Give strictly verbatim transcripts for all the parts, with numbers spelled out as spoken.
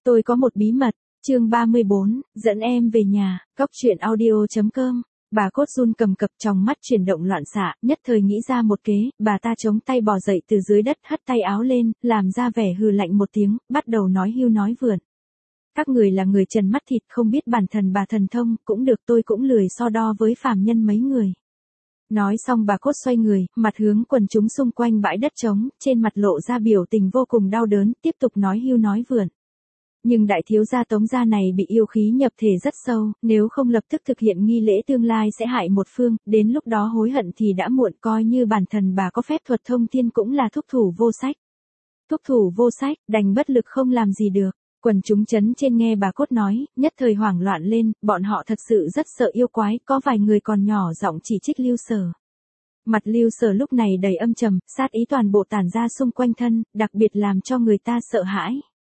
Tôi có một bí mật, chương ba mươi bốn, dẫn em về nhà, cóc truyện audio chấm com. Bà Cốt run cầm cập, trong mắt chuyển động loạn xạ, nhất thời nghĩ ra một kế, bà ta chống tay bò dậy từ dưới đất, hất tay áo lên, làm ra vẻ hừ lạnh một tiếng, bắt đầu nói hưu nói vượn. Các người là người trần mắt thịt, không biết bản thần bà thần thông, cũng được, tôi cũng lười so đo với phàm nhân mấy người. Nói xong bà Cốt xoay người, mặt hướng quần chúng xung quanh bãi đất trống, trên mặt lộ ra biểu tình vô cùng đau đớn, tiếp tục nói hưu nói vượn. Nhưng đại thiếu gia Tống gia này bị yêu khí nhập thể rất sâu, nếu không lập tức thực hiện nghi lễ tương lai sẽ hại một phương, đến lúc đó hối hận thì đã muộn, coi như bản thần bà có phép thuật thông thiên cũng là thúc thủ vô sách. Thúc thủ vô sách, đành bất lực không làm gì được. Quần chúng chấn trên nghe bà Cốt nói, nhất thời hoảng loạn lên, bọn họ thật sự rất sợ yêu quái, có vài người còn nhỏ giọng chỉ trích Lưu Sở. Mặt Lưu Sở lúc này đầy âm trầm, sát ý toàn bộ tản ra xung quanh thân, đặc biệt làm cho người ta sợ hãi.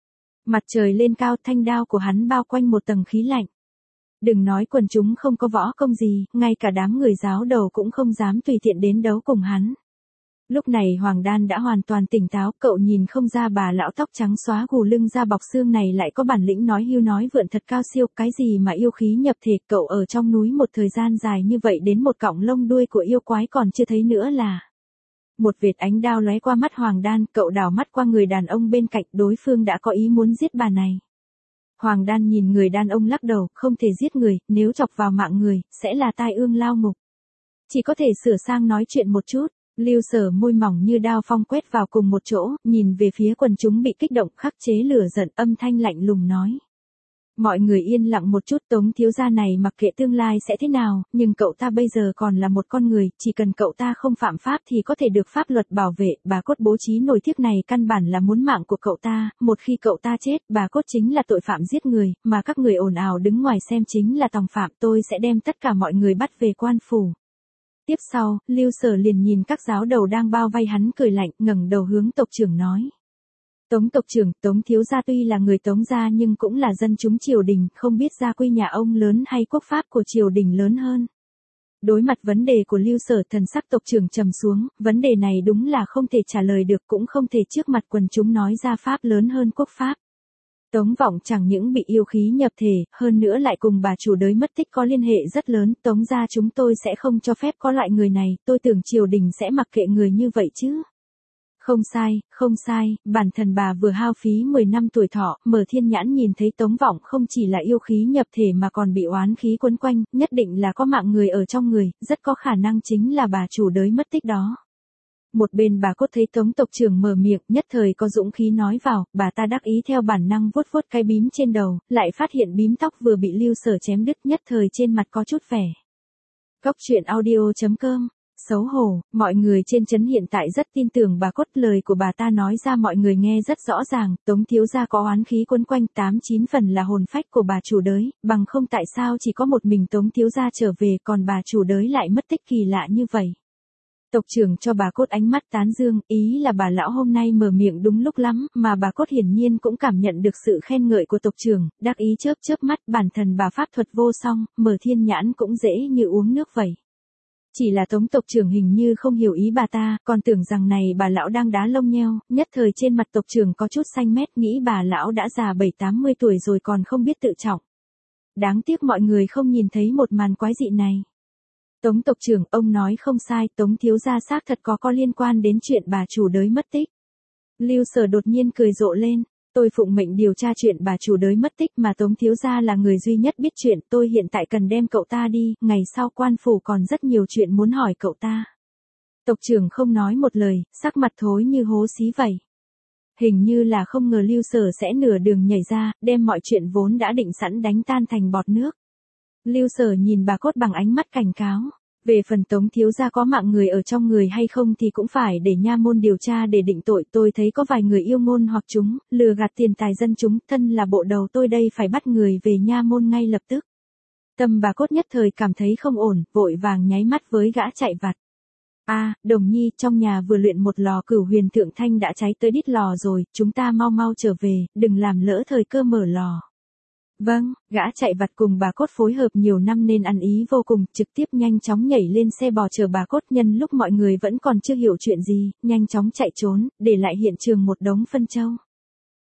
Mặt trời lên cao, thanh đao của hắn bao quanh một tầng khí lạnh. Đừng nói quần chúng không có võ công gì, ngay cả đám người giáo đầu cũng không dám tùy tiện đến đấu cùng hắn. Lúc này Hoàng Đan đã hoàn toàn tỉnh táo, cậu nhìn không ra bà lão tóc trắng xóa gù lưng da bọc xương này lại có bản lĩnh nói hưu nói vượn thật cao siêu, cái gì mà yêu khí nhập thể, cậu ở trong núi một thời gian dài như vậy đến một cọng lông đuôi của yêu quái còn chưa thấy nữa là. Một vệt ánh đao lóe qua mắt Hoàng Đan, cậu đảo mắt qua người đàn ông bên cạnh, đối phương đã có ý muốn giết bà này. Hoàng Đan nhìn người đàn ông lắc đầu, không thể giết người, nếu chọc vào mạng người, sẽ là tai ương lao ngục. Chỉ có thể sửa sang nói chuyện một chút. Lưu Sở môi mỏng như đao phong quét vào cùng một chỗ, nhìn về phía quần chúng bị kích động, khắc chế lửa giận, âm thanh lạnh lùng nói. Mọi người yên lặng một chút, Tống thiếu gia này mặc kệ tương lai sẽ thế nào, nhưng cậu ta bây giờ còn là một con người, chỉ cần cậu ta không phạm pháp thì có thể được pháp luật bảo vệ, bà Cốt bố trí nổi thiếp này căn bản là muốn mạng của cậu ta, một khi cậu ta chết, bà Cốt chính là tội phạm giết người, mà các người ồn ào đứng ngoài xem chính là tòng phạm, tôi sẽ đem tất cả mọi người bắt về quan phủ. Tiếp sau, Lưu Sở liền nhìn các giáo đầu đang bao vây hắn cười lạnh, ngẩng đầu hướng tộc trưởng nói. Tống tộc trưởng, Tống thiếu gia tuy là người Tống gia nhưng cũng là dân chúng triều đình, không biết gia quy nhà ông lớn hay quốc pháp của triều đình lớn hơn. Đối mặt vấn đề của Lưu Sở, thần sắc tộc trưởng trầm xuống, vấn đề này đúng là không thể trả lời được, cũng không thể trước mặt quần chúng nói ra pháp lớn hơn quốc pháp. Tống Vọng chẳng những bị yêu khí nhập thể, hơn nữa lại cùng bà chủ đới mất tích có liên hệ rất lớn, Tống gia chúng tôi sẽ không cho phép có loại người này, tôi tưởng triều đình sẽ mặc kệ người như vậy chứ. Không sai, không sai, bản thân bà vừa hao phí mười năm tuổi thọ, Mở Thiên Nhãn nhìn thấy Tống Vọng không chỉ là yêu khí nhập thể mà còn bị oán khí quấn quanh, nhất định là có mạng người ở trong người, rất có khả năng chính là bà chủ đới mất tích đó. Một bên bà Cốt thấy Tống tộc trưởng mở miệng, nhất thời có dũng khí nói vào, bà ta đắc ý theo bản năng vuốt vuốt cái bím trên đầu, lại phát hiện bím tóc vừa bị Lưu Sở chém đứt, nhất thời trên mặt có chút vẻ. Cóc truyện audio chấm com. Xấu hổ, mọi người trên trấn hiện tại rất tin tưởng bà Cốt, lời của bà ta nói ra mọi người nghe rất rõ ràng, Tống thiếu gia có oán khí quấn quanh, tám chín phần là hồn phách của bà chủ đới, bằng không tại sao chỉ có một mình Tống thiếu gia trở về còn bà chủ đới lại mất tích kỳ lạ như vậy. Tộc trưởng cho bà Cốt ánh mắt tán dương, ý là bà lão hôm nay mở miệng đúng lúc lắm, mà bà Cốt hiển nhiên cũng cảm nhận được sự khen ngợi của tộc trưởng, đắc ý chớp chớp mắt, bản thân bà pháp thuật vô song, Mở Thiên Nhãn cũng dễ như uống nước vậy. Chỉ là Tống tộc trưởng hình như không hiểu ý bà ta, còn tưởng rằng này bà lão đang đá lông nheo, nhất thời trên mặt tộc trưởng có chút xanh mét, nghĩ bà lão đã già bảy tám mươi tuổi rồi còn không biết tự trọng. Đáng tiếc mọi người không nhìn thấy một màn quái dị này. Tống tộc trưởng, ông nói không sai, Tống thiếu gia xác thật có có liên quan đến chuyện bà chủ đới mất tích. Lưu Sở đột nhiên cười rộ lên, tôi phụng mệnh điều tra chuyện bà chủ đới mất tích mà Tống thiếu gia là người duy nhất biết chuyện, tôi hiện tại cần đem cậu ta đi, ngày sau quan phủ còn rất nhiều chuyện muốn hỏi cậu ta. Tộc trưởng không nói một lời, sắc mặt thối như hố xí vậy. Hình như là không ngờ Lưu Sở sẽ nửa đường nhảy ra, đem mọi chuyện vốn đã định sẵn đánh tan thành bọt nước. Lưu Sở nhìn bà Cốt bằng ánh mắt cảnh cáo. Về phần Tống thiếu gia có mạng người ở trong người hay không thì cũng phải để nha môn điều tra để định tội, tôi thấy có vài người yêu ngôn hoặc chúng, lừa gạt tiền tài dân chúng, thân là bộ đầu tôi đây phải bắt người về nha môn ngay lập tức. Tâm bà Cốt nhất thời cảm thấy không ổn, vội vàng nháy mắt với gã chạy vặt. A, à, Đồng Nhi, trong nhà vừa luyện một lò Cửu Huyền Thượng Thanh đã cháy tới đít lò rồi, chúng ta mau mau trở về, đừng làm lỡ thời cơ mở lò. Vâng, gã chạy vặt cùng bà Cốt phối hợp nhiều năm nên ăn ý vô cùng, trực tiếp nhanh chóng nhảy lên xe bò chờ bà Cốt, nhân lúc mọi người vẫn còn chưa hiểu chuyện gì, nhanh chóng chạy trốn, để lại hiện trường một đống phân châu.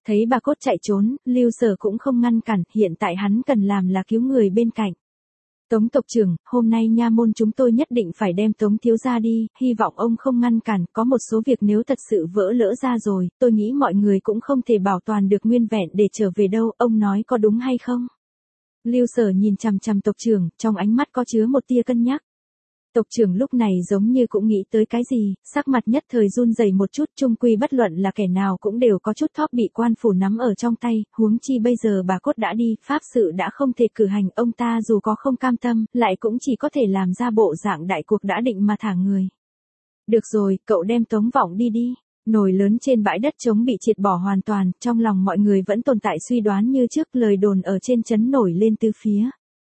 Thấy bà cốt chạy trốn, Lưu Sở cũng không ngăn cản, hiện tại hắn cần làm là cứu người bên cạnh. Tống tộc trưởng, hôm nay nha môn chúng tôi nhất định phải đem Tống thiếu gia đi, hy vọng ông không ngăn cản, có một số việc nếu thật sự vỡ lỡ ra rồi, tôi nghĩ mọi người cũng không thể bảo toàn được nguyên vẹn để trở về đâu, ông nói có đúng hay không? Lưu Sở nhìn chằm chằm tộc trưởng, trong ánh mắt có chứa một tia cân nhắc. Tộc trưởng lúc này giống như cũng nghĩ tới cái gì, sắc mặt nhất thời run rẩy một chút, chung quy bất luận là kẻ nào cũng đều có chút thóp bị quan phủ nắm ở trong tay, huống chi bây giờ bà cốt đã đi, pháp sự đã không thể cử hành, ông ta dù có không cam tâm, lại cũng chỉ có thể làm ra bộ dạng đại cuộc đã định mà thả người. Được rồi, cậu đem Tống Vọng đi đi. Nồi lớn trên bãi đất trống bị triệt bỏ hoàn toàn, trong lòng mọi người vẫn tồn tại suy đoán như trước, lời đồn ở trên trấn nổi lên tứ phía.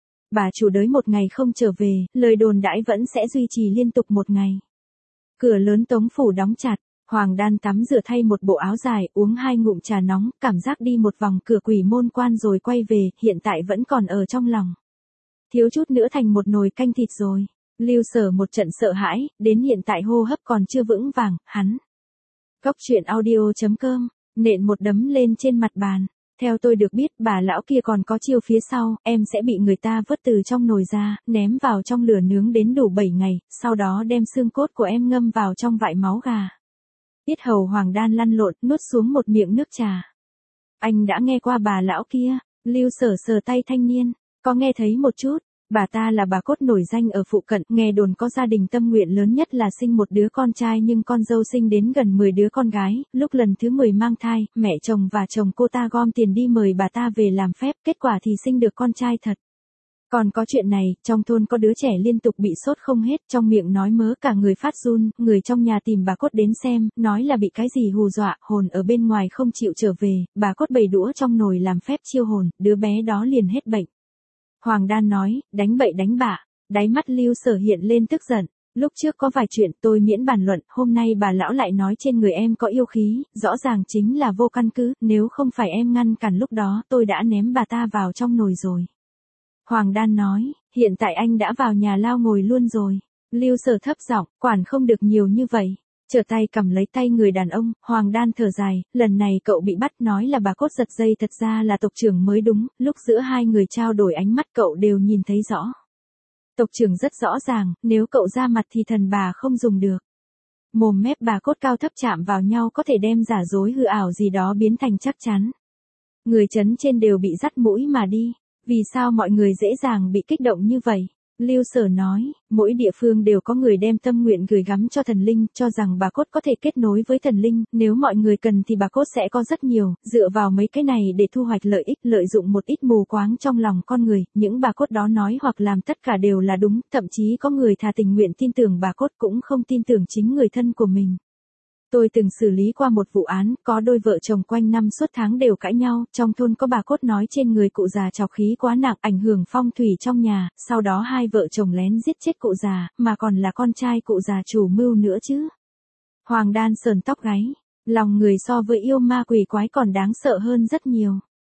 Bà chủ đới một ngày không trở về, lời đồn đãi vẫn sẽ duy trì liên tục một ngày. Cửa lớn Tống phủ đóng chặt, Hoàng Đan tắm rửa thay một bộ áo dài, uống hai ngụm trà nóng, cảm giác đi một vòng cửa quỷ môn quan rồi quay về, hiện tại vẫn còn ở trong lòng. Thiếu chút nữa thành một nồi canh thịt rồi. Lưu Sở một trận sợ hãi, đến hiện tại hô hấp còn chưa vững vàng, hắn. Cóc truyện audio chấm com, nện một đấm lên trên mặt bàn. Theo tôi được biết, bà lão kia còn có chiêu phía sau, em sẽ bị người ta vớt từ trong nồi ra, ném vào trong lửa nướng đến đủ bảy ngày, sau đó đem xương cốt của em ngâm vào trong vại máu gà. Yết hầu Hoàng Đan lăn lộn, nuốt xuống một miệng nước trà. Anh đã nghe qua bà lão kia, Lưu Sở sờ tay thanh niên, có nghe thấy một chút. Bà ta là bà cốt nổi danh ở phụ cận, nghe đồn có gia đình tâm nguyện lớn nhất là sinh một đứa con trai nhưng con dâu sinh đến gần mười đứa con gái, lúc lần thứ mười mang thai, mẹ chồng và chồng cô ta gom tiền đi mời bà ta về làm phép, kết quả thì sinh được con trai thật. Còn có chuyện này, trong thôn có đứa trẻ liên tục bị sốt không hết, trong miệng nói mớ cả người phát run, người trong nhà tìm bà cốt đến xem, nói là bị cái gì hù dọa, hồn ở bên ngoài không chịu trở về, bà cốt bày đũa trong nồi làm phép chiêu hồn, đứa bé đó liền hết bệnh. Hoàng Đan nói, đánh bậy đánh bạ, đáy mắt Lưu Sở hiện lên tức giận, lúc trước có vài chuyện tôi miễn bàn luận, hôm nay bà lão lại nói trên người em có yêu khí, rõ ràng chính là vô căn cứ, nếu không phải em ngăn cản lúc đó tôi đã ném bà ta vào trong nồi rồi. Hoàng Đan nói, hiện tại anh đã vào nhà lao ngồi luôn rồi. Lưu Sở thấp giọng, quản không được nhiều như vậy. Trở tay cầm lấy tay người đàn ông, Hoàng Đan thở dài, lần này cậu bị bắt nói là bà cốt giật dây thật ra là tộc trưởng mới đúng, lúc giữa hai người trao đổi ánh mắt cậu đều nhìn thấy rõ. Tộc trưởng rất rõ ràng, nếu cậu ra mặt thì thần bà không dùng được. Mồm mép bà cốt cao thấp chạm vào nhau có thể đem giả dối hư ảo gì đó biến thành chắc chắn. Người chấn trên đều bị dắt mũi mà đi, vì sao mọi người dễ dàng bị kích động như vậy? Lưu Sở nói, mỗi địa phương đều có người đem tâm nguyện gửi gắm cho thần linh, cho rằng bà cốt có thể kết nối với thần linh, nếu mọi người cần thì bà cốt sẽ có rất nhiều, dựa vào mấy cái này để thu hoạch lợi ích, lợi dụng một ít mù quáng trong lòng con người, những bà cốt đó nói hoặc làm tất cả đều là đúng, thậm chí có người thà tình nguyện tin tưởng bà cốt cũng không tin tưởng chính người thân của mình. Tôi từng xử lý qua một vụ án, có đôi vợ chồng quanh năm suốt tháng đều cãi nhau, trong thôn có bà cốt nói trên người cụ già trọc khí quá nặng ảnh hưởng phong thủy trong nhà, sau đó hai vợ chồng lén giết chết cụ già, mà còn là con trai cụ già chủ mưu nữa chứ. Hoàng Đan sờn tóc gáy, lòng người so với yêu ma quỷ quái còn đáng sợ hơn rất nhiều.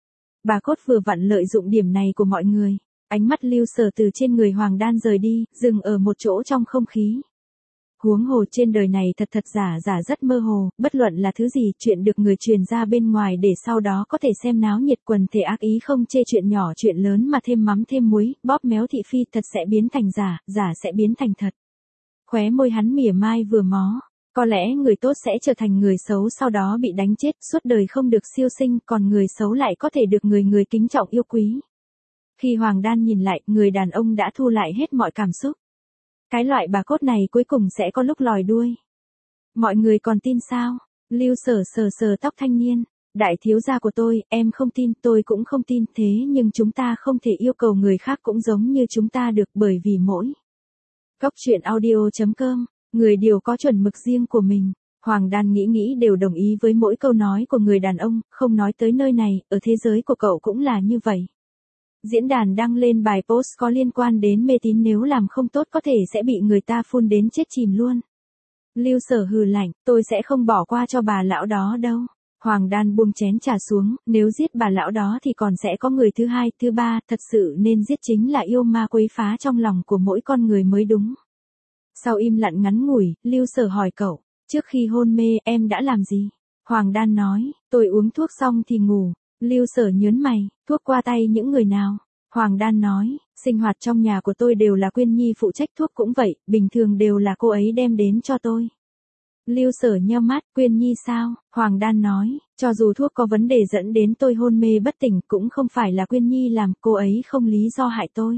Bà cốt vừa vặn lợi dụng điểm này của mọi người, ánh mắt Lưu Sở từ trên người Hoàng Đan rời đi, dừng ở một chỗ trong không khí. Huống hồ trên đời này thật thật giả giả rất mơ hồ, bất luận là thứ gì, chuyện được người truyền ra bên ngoài để sau đó có thể xem náo nhiệt, quần thể ác ý không chê chuyện nhỏ chuyện lớn mà thêm mắm thêm muối, bóp méo thị phi, thật sẽ biến thành giả, giả sẽ biến thành thật. Khóe môi hắn mỉa mai vừa mó, có lẽ người tốt sẽ trở thành người xấu sau đó bị đánh chết, suốt đời không được siêu sinh, còn người xấu lại có thể được người người kính trọng yêu quý. Khi Hoàng Đan nhìn lại, người đàn ông đã thu lại hết mọi cảm xúc. Cái loại bà cốt này cuối cùng sẽ có lúc lòi đuôi. Mọi người còn tin sao? Lưu Sở sờ sờ tóc thanh niên. Đại thiếu gia của tôi, em không tin, tôi cũng không tin, thế nhưng chúng ta không thể yêu cầu người khác cũng giống như chúng ta được, bởi vì mỗi. Cóc truyện audio chấm com, người đều có chuẩn mực riêng của mình. Hoàng Đan nghĩ nghĩ đều đồng ý với mỗi câu nói của người đàn ông, không nói tới nơi này, ở thế giới của cậu cũng là như vậy. Diễn đàn đăng lên bài post có liên quan đến mê tín, nếu làm không tốt có thể sẽ bị người ta phun đến chết chìm luôn. Lưu Sở hừ lạnh, tôi sẽ không bỏ qua cho bà lão đó đâu. Hoàng Đan buông chén trà xuống, nếu giết bà lão đó thì còn sẽ có người thứ hai, thứ ba, thật sự nên giết chính là yêu ma quấy phá trong lòng của mỗi con người mới đúng. Sau im lặng ngắn ngủi, Lưu Sở hỏi cậu, trước khi hôn mê em đã làm gì? Hoàng Đan nói, tôi uống thuốc xong thì ngủ. Lưu Sở nhớn mày, thuốc qua tay những người nào? Hoàng Đan nói, sinh hoạt trong nhà của tôi đều là Quyên Nhi phụ trách, thuốc cũng vậy, bình thường đều là cô ấy đem đến cho tôi. Lưu Sở nheo mắt, Quyên Nhi sao? Hoàng Đan nói, cho dù thuốc có vấn đề dẫn đến tôi hôn mê bất tỉnh cũng không phải là Quyên Nhi làm, cô ấy không lý do hại tôi.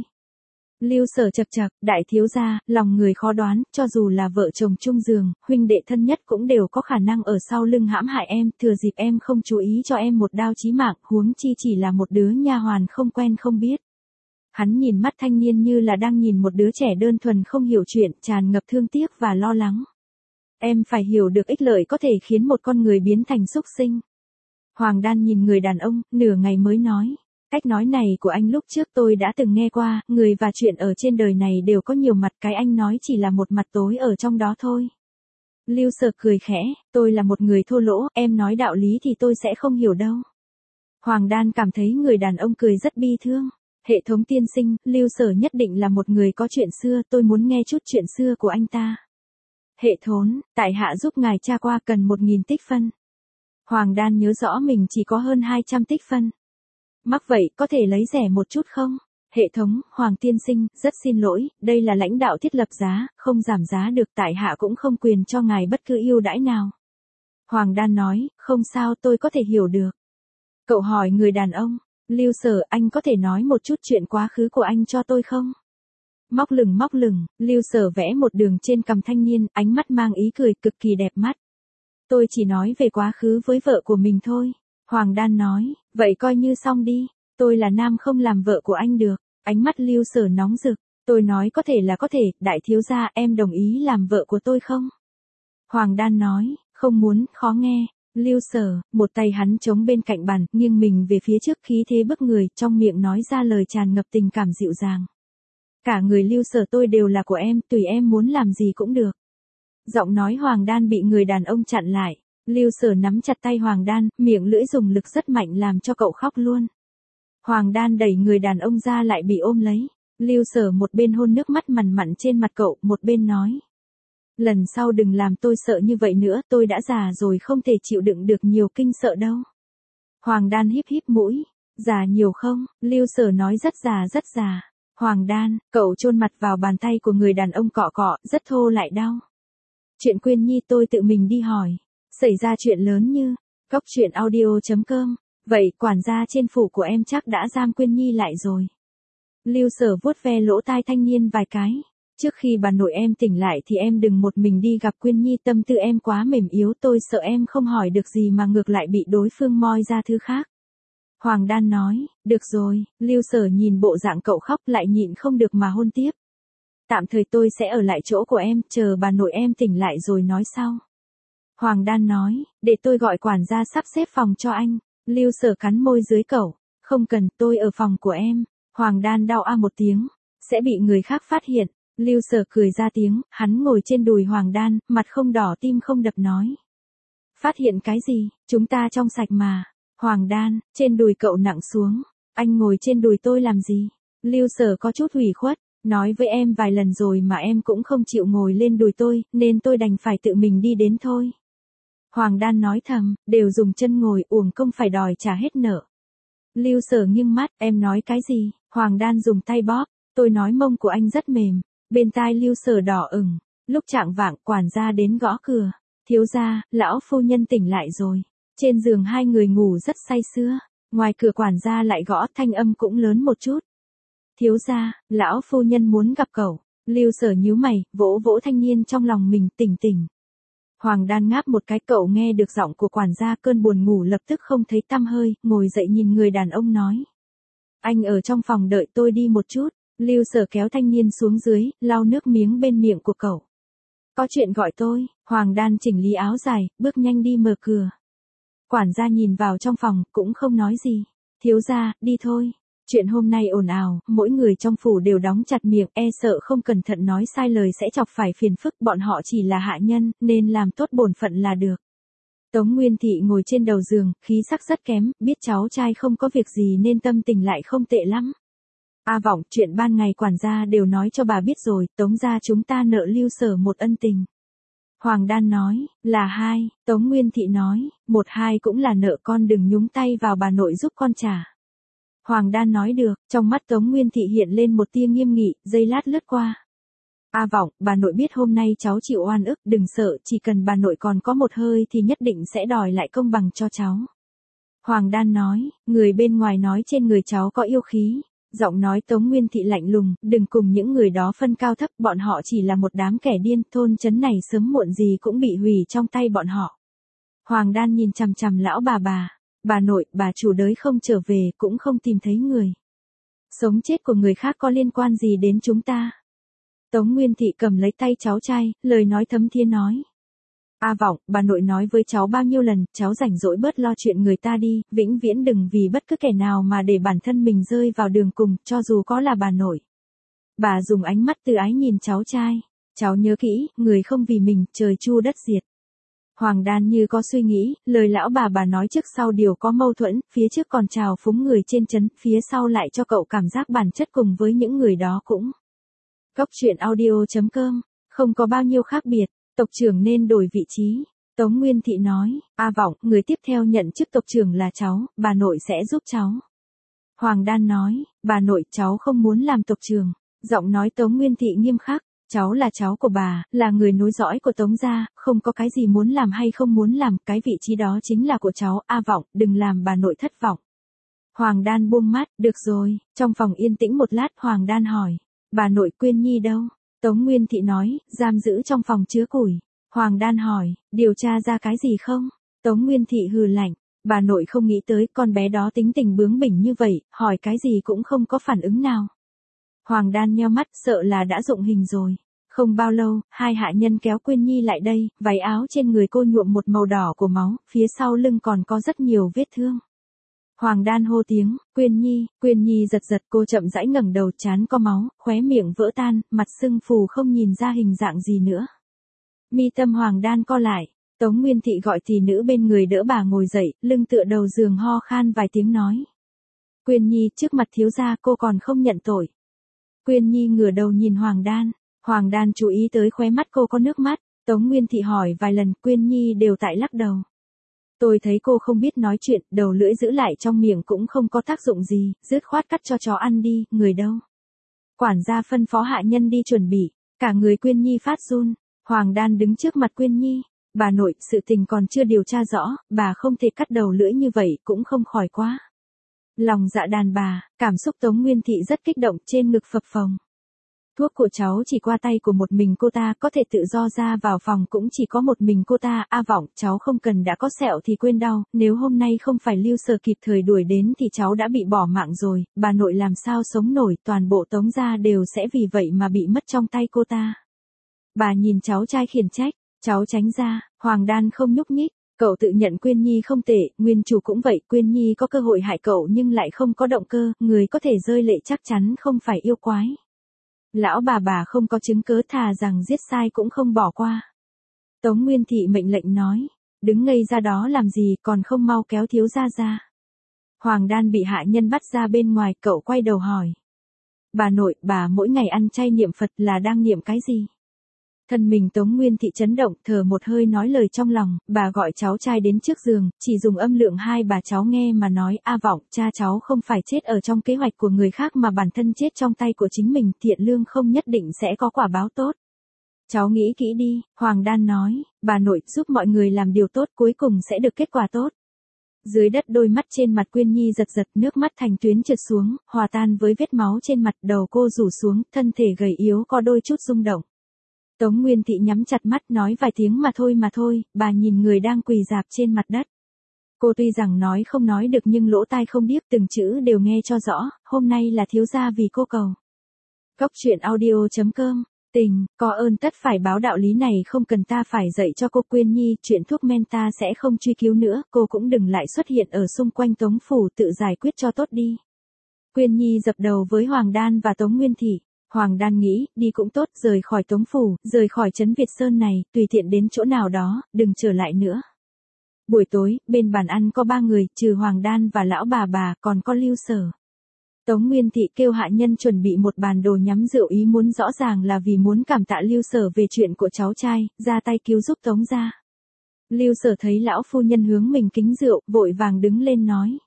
Lưu Sở chậc chậc, đại thiếu gia, lòng người khó đoán, cho dù là vợ chồng chung giường, huynh đệ thân nhất cũng đều có khả năng ở sau lưng hãm hại em, thừa dịp em không chú ý cho em một đao chí mạng, huống chi chỉ là một đứa nha hoàn không quen không biết. Hắn nhìn mắt thanh niên như là đang nhìn một đứa trẻ đơn thuần không hiểu chuyện, tràn ngập thương tiếc và lo lắng. Em phải hiểu được ích lợi có thể khiến một con người biến thành súc sinh. Hoàng Đan nhìn người đàn ông, nửa ngày mới nói. Cách nói này của anh lúc trước tôi đã từng nghe qua, người và chuyện ở trên đời này đều có nhiều mặt, cái anh nói chỉ là một mặt tối ở trong đó thôi. Lưu Sở cười khẽ, tôi là một người thô lỗ, em nói đạo lý thì tôi sẽ không hiểu đâu. Hoàng Đan cảm thấy người đàn ông cười rất bi thương. Hệ thống tiên sinh, Lưu Sở nhất định là một người có chuyện xưa, tôi muốn nghe chút chuyện xưa của anh ta. Hệ thống, tại hạ giúp ngài tra qua cần một nghìn tích phân. Hoàng Đan nhớ rõ mình chỉ có hơn hai trăm tích phân. Mắc vậy, có thể lấy rẻ một chút không? Hệ thống, Hoàng tiên sinh, rất xin lỗi, đây là lãnh đạo thiết lập giá, không giảm giá được, tại hạ cũng không quyền cho ngài bất cứ ưu đãi nào. Hoàng Đan nói, không sao, tôi có thể hiểu được. Cậu hỏi người đàn ông, Lưu Sở, anh có thể nói một chút chuyện quá khứ của anh cho tôi không? Móc lửng móc lửng, Lưu Sở vẽ một đường trên cằm thanh niên, ánh mắt mang ý cười cực kỳ đẹp mắt. Tôi chỉ nói về quá khứ với vợ của mình thôi. Hoàng Đan nói, vậy coi như xong đi, tôi là nam không làm vợ của anh được. Ánh mắt Lưu Sở nóng rực, tôi nói có thể là có thể, đại thiếu gia, em đồng ý làm vợ của tôi không? Hoàng Đan nói, không muốn, khó nghe. Lưu Sở, một tay hắn chống bên cạnh bàn, nghiêng mình về phía trước, khí thế bức người, trong miệng nói ra lời tràn ngập tình cảm dịu dàng. Cả người Lưu Sở tôi đều là của em, tùy em muốn làm gì cũng được. Giọng nói Hoàng Đan bị người đàn ông chặn lại. Lưu Sở nắm chặt tay Hoàng Đan, miệng lưỡi dùng lực rất mạnh làm cho cậu khóc luôn. Hoàng Đan đẩy người đàn ông ra lại bị ôm lấy. Lưu Sở một bên hôn nước mắt mằn mặn trên mặt cậu, một bên nói. Lần sau đừng làm tôi sợ như vậy nữa, tôi đã già rồi không thể chịu đựng được nhiều kinh sợ đâu. Hoàng Đan híp híp mũi. Già nhiều không? Lưu Sở nói rất già rất già. Hoàng Đan, cậu chôn mặt vào bàn tay của người đàn ông cọ cọ, rất thô lại đau. Chuyện Quyên Nhi tôi tự mình đi hỏi. Xảy ra chuyện lớn như, góc chuyện audio chấm com, vậy quản gia trên phủ của em chắc đã giam Quyên Nhi lại rồi. Lưu Sở vuốt ve lỗ tai thanh niên vài cái. Trước khi bà nội em tỉnh lại thì em đừng một mình đi gặp Quyên Nhi, tâm tư em quá mềm yếu, tôi sợ em không hỏi được gì mà ngược lại bị đối phương moi ra thứ khác. Hoàng Đan nói, được rồi, Lưu Sở nhìn bộ dạng cậu khóc lại nhịn không được mà hôn tiếp. Tạm thời tôi sẽ ở lại chỗ của em, chờ bà nội em tỉnh lại rồi nói sau. Hoàng Đan nói, để tôi gọi quản gia sắp xếp phòng cho anh. Lưu Sở cắn môi dưới cậu, không cần, tôi ở phòng của em. Hoàng Đan đau a một tiếng, sẽ bị người khác phát hiện. Lưu Sở cười ra tiếng, hắn ngồi trên đùi Hoàng Đan, mặt không đỏ tim không đập nói. Phát hiện cái gì, chúng ta trong sạch mà. Hoàng Đan, trên đùi cậu nặng xuống, anh ngồi trên đùi tôi làm gì? Lưu Sở có chút ủy khuất, nói với em vài lần rồi mà em cũng không chịu ngồi lên đùi tôi, nên tôi đành phải tự mình đi đến thôi. Hoàng Đan nói thầm, đều dùng chân ngồi, uổng công phải đòi trả hết nợ. Lưu Sở nghiêng mắt, em nói cái gì? Hoàng Đan dùng tay bóp, tôi nói mông của anh rất mềm. Bên tai Lưu Sở đỏ ửng, lúc chạng vạng quản gia đến gõ cửa. Thiếu gia, lão phu nhân tỉnh lại rồi. Trên giường hai người ngủ rất say sưa, ngoài cửa quản gia lại gõ, thanh âm cũng lớn một chút. Thiếu gia, lão phu nhân muốn gặp cậu. Lưu Sở nhíu mày, vỗ vỗ thanh niên trong lòng mình, tỉnh tỉnh. Hoàng Đan ngáp một cái, cậu nghe được giọng của quản gia, cơn buồn ngủ lập tức không thấy tăm hơi, ngồi dậy nhìn người đàn ông nói. Anh ở trong phòng đợi tôi đi một chút. Lưu Sở kéo thanh niên xuống dưới, lau nước miếng bên miệng của cậu. Có chuyện gọi tôi. Hoàng Đan chỉnh lý áo dài, bước nhanh đi mở cửa. Quản gia nhìn vào trong phòng, cũng không nói gì. Thiếu gia, đi thôi. Chuyện hôm nay ồn ào, mỗi người trong phủ đều đóng chặt miệng, e sợ không cẩn thận nói sai lời sẽ chọc phải phiền phức, bọn họ chỉ là hạ nhân, nên làm tốt bổn phận là được. Tống Nguyên Thị ngồi trên đầu giường, khí sắc rất kém, biết cháu trai không có việc gì nên tâm tình lại không tệ lắm. A Vọng, chuyện ban ngày quản gia đều nói cho bà biết rồi, Tống gia chúng ta nợ Lưu Sở một ân tình. Hoàng Đan nói, là hai, Tống Nguyên Thị nói, một hai cũng là nợ con đừng nhúng tay vào bà nội giúp con trả. Hoàng Đan nói được, trong mắt Tống Nguyên Thị hiện lên một tia nghiêm nghị, giây lát lướt qua. A Vọng, bà nội biết hôm nay cháu chịu oan ức, đừng sợ, chỉ cần bà nội còn có một hơi thì nhất định sẽ đòi lại công bằng cho cháu. Hoàng Đan nói, người bên ngoài nói trên người cháu có yêu khí. Giọng nói Tống Nguyên Thị lạnh lùng, đừng cùng những người đó phân cao thấp, bọn họ chỉ là một đám kẻ điên, thôn trấn này sớm muộn gì cũng bị hủy trong tay bọn họ. Hoàng Đan nhìn chằm chằm lão bà bà, bà nội, bà chủ đới không trở về, cũng không tìm thấy người. Sống chết của người khác có liên quan gì đến chúng ta? Tống Nguyên Thị cầm lấy tay cháu trai, lời nói thấm thía nói. A Vọng, bà nội nói với cháu bao nhiêu lần, cháu rảnh rỗi bớt lo chuyện người ta đi, vĩnh viễn đừng vì bất cứ kẻ nào mà để bản thân mình rơi vào đường cùng, cho dù có là bà nội. Bà dùng ánh mắt từ ái nhìn cháu trai, cháu nhớ kỹ, người không vì mình, trời chu đất diệt. Hoàng Đan như có suy nghĩ, lời lão bà bà nói trước sau điều có mâu thuẫn, phía trước còn trào phúng người trên trấn, phía sau lại cho cậu cảm giác bản chất cùng với những người đó cũng. Cốc truyện audio chấm com, không có bao nhiêu khác biệt. Tộc trưởng nên đổi vị trí. Tống Nguyên Thị nói, A Vọng, người tiếp theo nhận chức tộc trưởng là cháu, bà nội sẽ giúp cháu. Hoàng Đan nói, bà nội, cháu không muốn làm tộc trưởng. Giọng nói Tống Nguyên Thị nghiêm khắc, cháu là cháu của bà, là người nối dõi của Tống gia, không có cái gì muốn làm hay không muốn làm, cái vị trí đó chính là của cháu. A Vọng, đừng làm bà nội thất vọng. Hoàng Đan buông mắt, được rồi, trong phòng yên tĩnh một lát Hoàng Đan hỏi, bà nội Quyên Nhi đâu? Tống Nguyên Thị nói, giam giữ trong phòng chứa củi. Hoàng Đan hỏi, điều tra ra cái gì không? Tống Nguyên Thị hừ lạnh, bà nội không nghĩ tới con bé đó tính tình bướng bỉnh như vậy, hỏi cái gì cũng không có phản ứng nào. Hoàng Đan nheo mắt, sợ là đã dụng hình rồi. Không bao lâu, hai hạ nhân kéo Quyên Nhi lại đây, váy áo trên người cô nhuộm một màu đỏ của máu, phía sau lưng còn có rất nhiều vết thương. Hoàng Đan hô tiếng, Quyên Nhi, Quyên Nhi giật giật, cô chậm rãi ngẩng đầu, trán có máu, khóe miệng vỡ tan, mặt sưng phù không nhìn ra hình dạng gì nữa. Mi tâm Hoàng Đan co lại, Tống Nguyên Thị gọi thị nữ bên người đỡ bà ngồi dậy, lưng tựa đầu giường ho khan vài tiếng nói. Quyên Nhi, trước mặt thiếu gia cô còn không nhận tội. Quyên Nhi ngửa đầu nhìn Hoàng Đan, Hoàng Đan chú ý tới khóe mắt cô có nước mắt, Tống Nguyên Thị hỏi vài lần, Quyên Nhi đều tại lắc đầu. Tôi thấy cô không biết nói chuyện, đầu lưỡi giữ lại trong miệng cũng không có tác dụng gì, dứt khoát cắt cho chó ăn đi, người đâu? Quản gia phân phó hạ nhân đi chuẩn bị, cả người Quyên Nhi phát run, Hoàng Đan đứng trước mặt Quyên Nhi, bà nội, sự tình còn chưa điều tra rõ, bà không thể cắt đầu lưỡi như vậy cũng không khỏi quá. Lòng dạ đàn bà, cảm xúc Tống Nguyên Thị rất kích động, trên ngực phập phồng. Thuốc của cháu chỉ qua tay của một mình cô ta, có thể tự do ra vào phòng cũng chỉ có một mình cô ta. A Vọng, cháu không cần đã có sẹo thì quên đau, nếu hôm nay không phải Lưu Sở kịp thời đuổi đến thì cháu đã bị bỏ mạng rồi, bà nội làm sao sống nổi, toàn bộ Tống gia đều sẽ vì vậy mà bị mất trong tay cô ta. Bà nhìn cháu trai khiển trách, cháu tránh ra, Hoàng Đan không nhúc nhích, cậu tự nhận Quyên Nhi không tệ, nguyên chủ cũng vậy, Quyên Nhi có cơ hội hại cậu nhưng lại không có động cơ, người có thể rơi lệ chắc chắn không phải yêu quái. Lão bà bà không có chứng cớ, thà rằng giết sai cũng không bỏ qua. Tống Nguyên Thị mệnh lệnh nói, đứng ngây ra đó làm gì, còn không mau kéo thiếu gia ra. Hoàng Đan bị hạ nhân bắt ra bên ngoài, cậu quay đầu hỏi. Bà nội, bà mỗi ngày ăn chay niệm Phật là đang niệm cái gì? Thân mình Tống Nguyên Thị chấn động, thở một hơi nói lời trong lòng, bà gọi cháu trai đến trước giường, chỉ dùng âm lượng hai bà cháu nghe mà nói, A Vọng, cha cháu không phải chết ở trong kế hoạch của người khác mà bản thân chết trong tay của chính mình, thiện lương không nhất định sẽ có quả báo tốt. Cháu nghĩ kỹ đi, Hoàng Đan nói, bà nội, giúp mọi người làm điều tốt cuối cùng sẽ được kết quả tốt. Dưới đất đôi mắt trên mặt Quyên Nhi giật giật, nước mắt thành tuyến trượt xuống, hòa tan với vết máu trên mặt, đầu cô rủ xuống, thân thể gầy yếu có đôi chút rung động. Tống Nguyên Thị nhắm chặt mắt nói vài tiếng mà thôi mà thôi, bà nhìn người đang quỳ rạp trên mặt đất. Cô tuy rằng nói không nói được nhưng lỗ tai không điếc, từng chữ đều nghe cho rõ, hôm nay là thiếu gia vì cô cầu. Cốc truyện audio chấm com, tình, có ơn tất phải báo, đạo lý này không cần ta phải dạy cho cô. Quyên Nhi, chuyện thuốc men ta sẽ không truy cứu nữa, cô cũng đừng lại xuất hiện ở xung quanh Tống phủ, tự giải quyết cho tốt đi. Quyên Nhi dập đầu với Hoàng Đan và Tống Nguyên Thị. Hoàng Đan nghĩ, đi cũng tốt, rời khỏi Tống phủ, rời khỏi trấn Việt Sơn này, tùy tiện đến chỗ nào đó, đừng trở lại nữa. Buổi tối, bên bàn ăn có ba người, trừ Hoàng Đan và lão bà bà, còn có Lưu Sở. Tống Nguyên Thị kêu hạ nhân chuẩn bị một bàn đồ nhắm rượu, ý muốn rõ ràng là vì muốn cảm tạ Lưu Sở về chuyện của cháu trai, ra tay cứu giúp Tống gia. Lưu Sở thấy lão phu nhân hướng mình kính rượu, vội vàng đứng lên nói.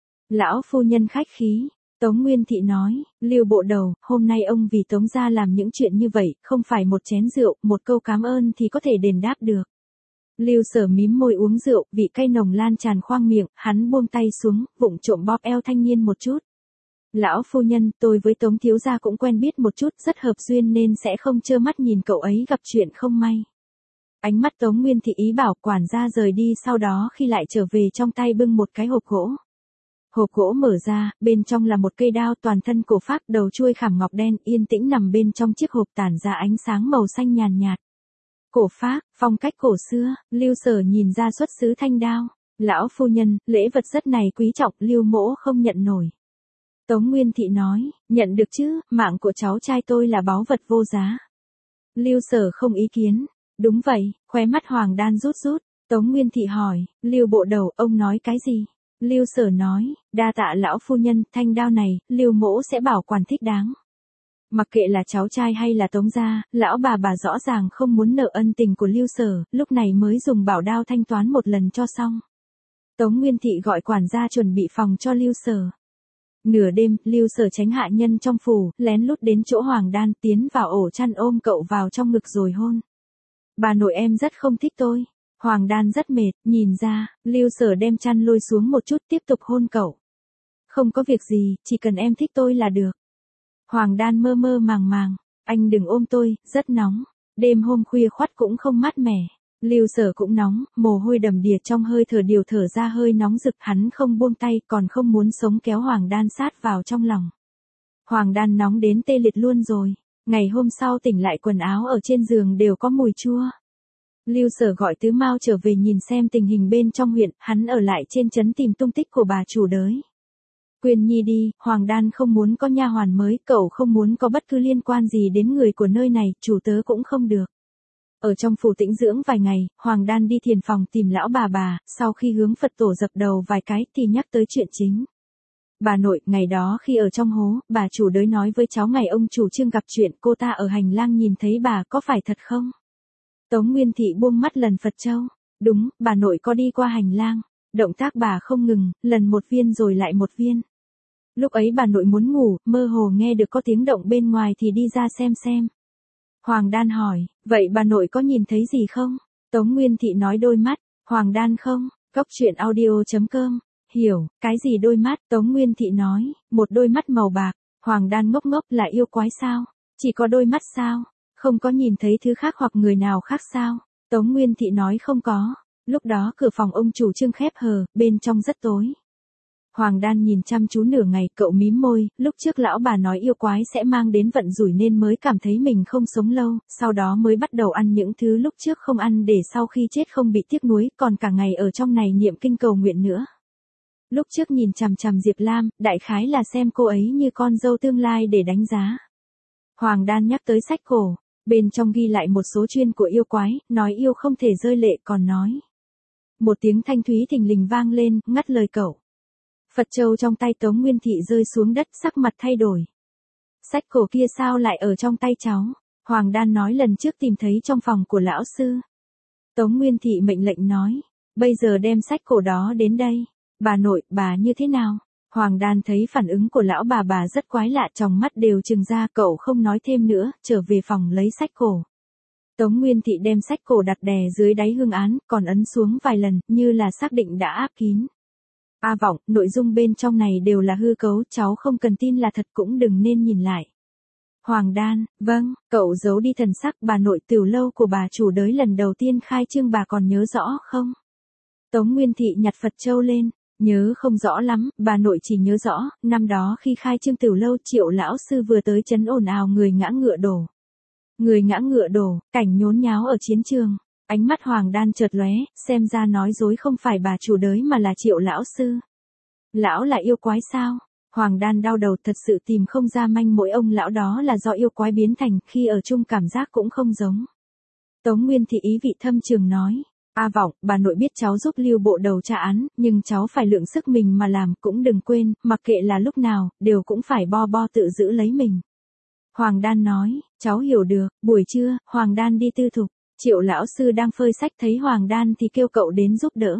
Lão phu nhân khách khí. Tống Nguyên Thị nói, Lưu bộ đầu, hôm nay ông vì Tống gia làm những chuyện như vậy, không phải một chén rượu, một câu cảm ơn thì có thể đền đáp được. Lưu Sở mím môi uống rượu, vị cay nồng lan tràn khoang miệng, hắn buông tay xuống, vụng trộm bóp eo thanh niên một chút. Lão phu nhân, tôi với Tống thiếu gia cũng quen biết một chút, rất hợp duyên nên sẽ không trơ mắt nhìn cậu ấy gặp chuyện không may. Ánh mắt Tống Nguyên Thị ý bảo quản gia rời đi, sau đó khi lại trở về trong tay bưng một cái hộp gỗ. Hộp gỗ mở ra, bên trong là một cây đao toàn thân cổ phác, đầu chuôi khảm ngọc đen, yên tĩnh nằm bên trong chiếc hộp tản ra ánh sáng màu xanh nhàn nhạt. Cổ phác, phong cách cổ xưa, Lưu Sở nhìn ra xuất xứ thanh đao. Lão phu nhân, lễ vật rất này quý trọng, Lưu mỗ không nhận nổi. Tống Nguyên Thị nói, nhận được chứ, mạng của cháu trai tôi là báu vật vô giá. Lưu Sở không ý kiến. Đúng vậy, khóe mắt Hoàng Đan rút rút. Tống Nguyên Thị hỏi, Lưu bộ đầu, ông nói cái gì? Lưu Sở nói, đa tạ lão phu nhân, thanh đao này, Lưu mỗ sẽ bảo quản thích đáng. Mặc kệ là cháu trai hay là Tống gia, lão bà bà rõ ràng không muốn nợ ân tình của Lưu Sở, lúc này mới dùng bảo đao thanh toán một lần cho xong. Tống Nguyên Thị gọi quản gia chuẩn bị phòng cho Lưu Sở. Nửa đêm, Lưu Sở tránh hạ nhân trong phủ, lén lút đến chỗ Hoàng Đan, tiến vào ổ chăn ôm cậu vào trong ngực rồi hôn. Bà nội em rất không thích tôi. Hoàng Đan rất mệt, nhìn ra, Lưu Sở đem chăn lôi xuống một chút, tiếp tục hôn cậu. Không có việc gì, chỉ cần em thích tôi là được. Hoàng Đan mơ mơ màng màng, anh đừng ôm tôi, rất nóng. Đêm hôm khuya khoắt cũng không mát mẻ. Lưu Sở cũng nóng, mồ hôi đầm đìa trong hơi thở điều thở ra hơi nóng rực, hắn không buông tay, còn không muốn sống kéo Hoàng Đan sát vào trong lòng. Hoàng Đan nóng đến tê liệt luôn rồi. Ngày hôm sau tỉnh lại quần áo ở trên giường đều có mùi chua. Lưu Sở gọi Tứ Mao trở về nhìn xem tình hình bên trong huyện, hắn ở lại trên trấn tìm tung tích của bà chủ đới. Quyên Nhi đi, Hoàng Đan không muốn có nha hoàn mới, cậu không muốn có bất cứ liên quan gì đến người của nơi này, chủ tớ cũng không được. Ở trong phủ tĩnh dưỡng vài ngày, Hoàng Đan đi thiền phòng tìm lão bà bà, sau khi hướng Phật tổ dập đầu vài cái thì nhắc tới chuyện chính. Bà nội, ngày đó khi ở trong hố, bà chủ đới nói với cháu ngày ông chủ Trương gặp chuyện, cô ta ở hành lang nhìn thấy bà, có phải thật không? Tống Nguyên Thị buông mắt lần Phật châu. Đúng, bà nội có đi qua hành lang. Động tác bà không ngừng, lần một viên rồi lại một viên. Lúc ấy bà nội muốn ngủ, mơ hồ nghe được có tiếng động bên ngoài thì đi ra xem xem. Hoàng Đan hỏi, vậy bà nội có nhìn thấy gì không? Tống Nguyên Thị nói đôi mắt. Hoàng Đan không, Cóc truyện audio chấm com. Hiểu, cái gì đôi mắt? Tống Nguyên Thị nói, một đôi mắt màu bạc. Hoàng Đan ngốc ngốc, là yêu quái sao? Chỉ có đôi mắt sao? Không có nhìn thấy thứ khác hoặc người nào khác sao? Tống Nguyên Thị nói không có. Lúc đó cửa phòng ông chủ Trương khép hờ, bên trong rất tối. Hoàng Đan nhìn chăm chú nửa ngày, cậu mím môi, lúc trước lão bà nói yêu quái sẽ mang đến vận rủi nên mới cảm thấy mình không sống lâu, sau đó mới bắt đầu ăn những thứ lúc trước không ăn để sau khi chết không bị tiếc nuối, còn cả ngày ở trong này niệm kinh cầu nguyện nữa. Lúc trước nhìn chằm chằm Diệp Lam, đại khái là xem cô ấy như con dâu tương lai để đánh giá. Hoàng Đan nhắc tới sách cổ, bên trong ghi lại một số chuyên của yêu quái, nói yêu không thể rơi lệ, còn nói. Một tiếng thanh thúy thình lình vang lên, ngắt lời cậu. Phật châu trong tay Tống Nguyên Thị rơi xuống đất, sắc mặt thay đổi. Sách cổ kia sao lại ở trong tay cháu? Hoàng Đan nói lần trước tìm thấy trong phòng của lão sư. Tống Nguyên Thị mệnh lệnh nói, bây giờ đem sách cổ đó đến đây. Bà nội, bà như thế nào? Hoàng Đan thấy phản ứng của lão bà bà rất quái lạ, tròng mắt đều trừng ra, cậu không nói thêm nữa, trở về phòng lấy sách cổ. Tống Nguyên Thị đem sách cổ đặt đè dưới đáy hương án, còn ấn xuống vài lần, như là xác định đã áp kín. A Vọng, nội dung bên trong này đều là hư cấu, cháu không cần tin là thật cũng đừng nên nhìn lại. Hoàng Đan, vâng, cậu giấu đi thần sắc, bà nội tiểu lâu của bà chủ đới lần đầu tiên khai trương bà còn nhớ rõ không? Tống Nguyên Thị nhặt Phật châu lên, nhớ không rõ lắm, bà nội chỉ nhớ rõ, năm đó khi khai trương tiểu lâu Triệu lão sư vừa tới chấn ồn ào người ngã ngựa đổ. Người ngã ngựa đổ, cảnh nhốn nháo ở chiến trường. Ánh mắt Hoàng Đan chợt lóe, xem ra nói dối không phải bà chủ đới mà là Triệu lão sư. Lão là yêu quái sao? Hoàng Đan đau đầu, thật sự tìm không ra manh mối, ông lão đó là do yêu quái biến thành, khi ở chung cảm giác cũng không giống. Tống Nguyên Thị ý vị thâm trường nói, A Vọng, bà nội biết cháu giúp Lưu Bộ Đầu tra án, nhưng cháu phải lượng sức mình mà làm, cũng đừng quên, mặc kệ là lúc nào, đều cũng phải bo bo tự giữ lấy mình. Hoàng Đan nói, cháu hiểu được. Buổi trưa, Hoàng Đan đi tư thục, Triệu lão sư đang phơi sách thấy Hoàng Đan thì kêu cậu đến giúp đỡ.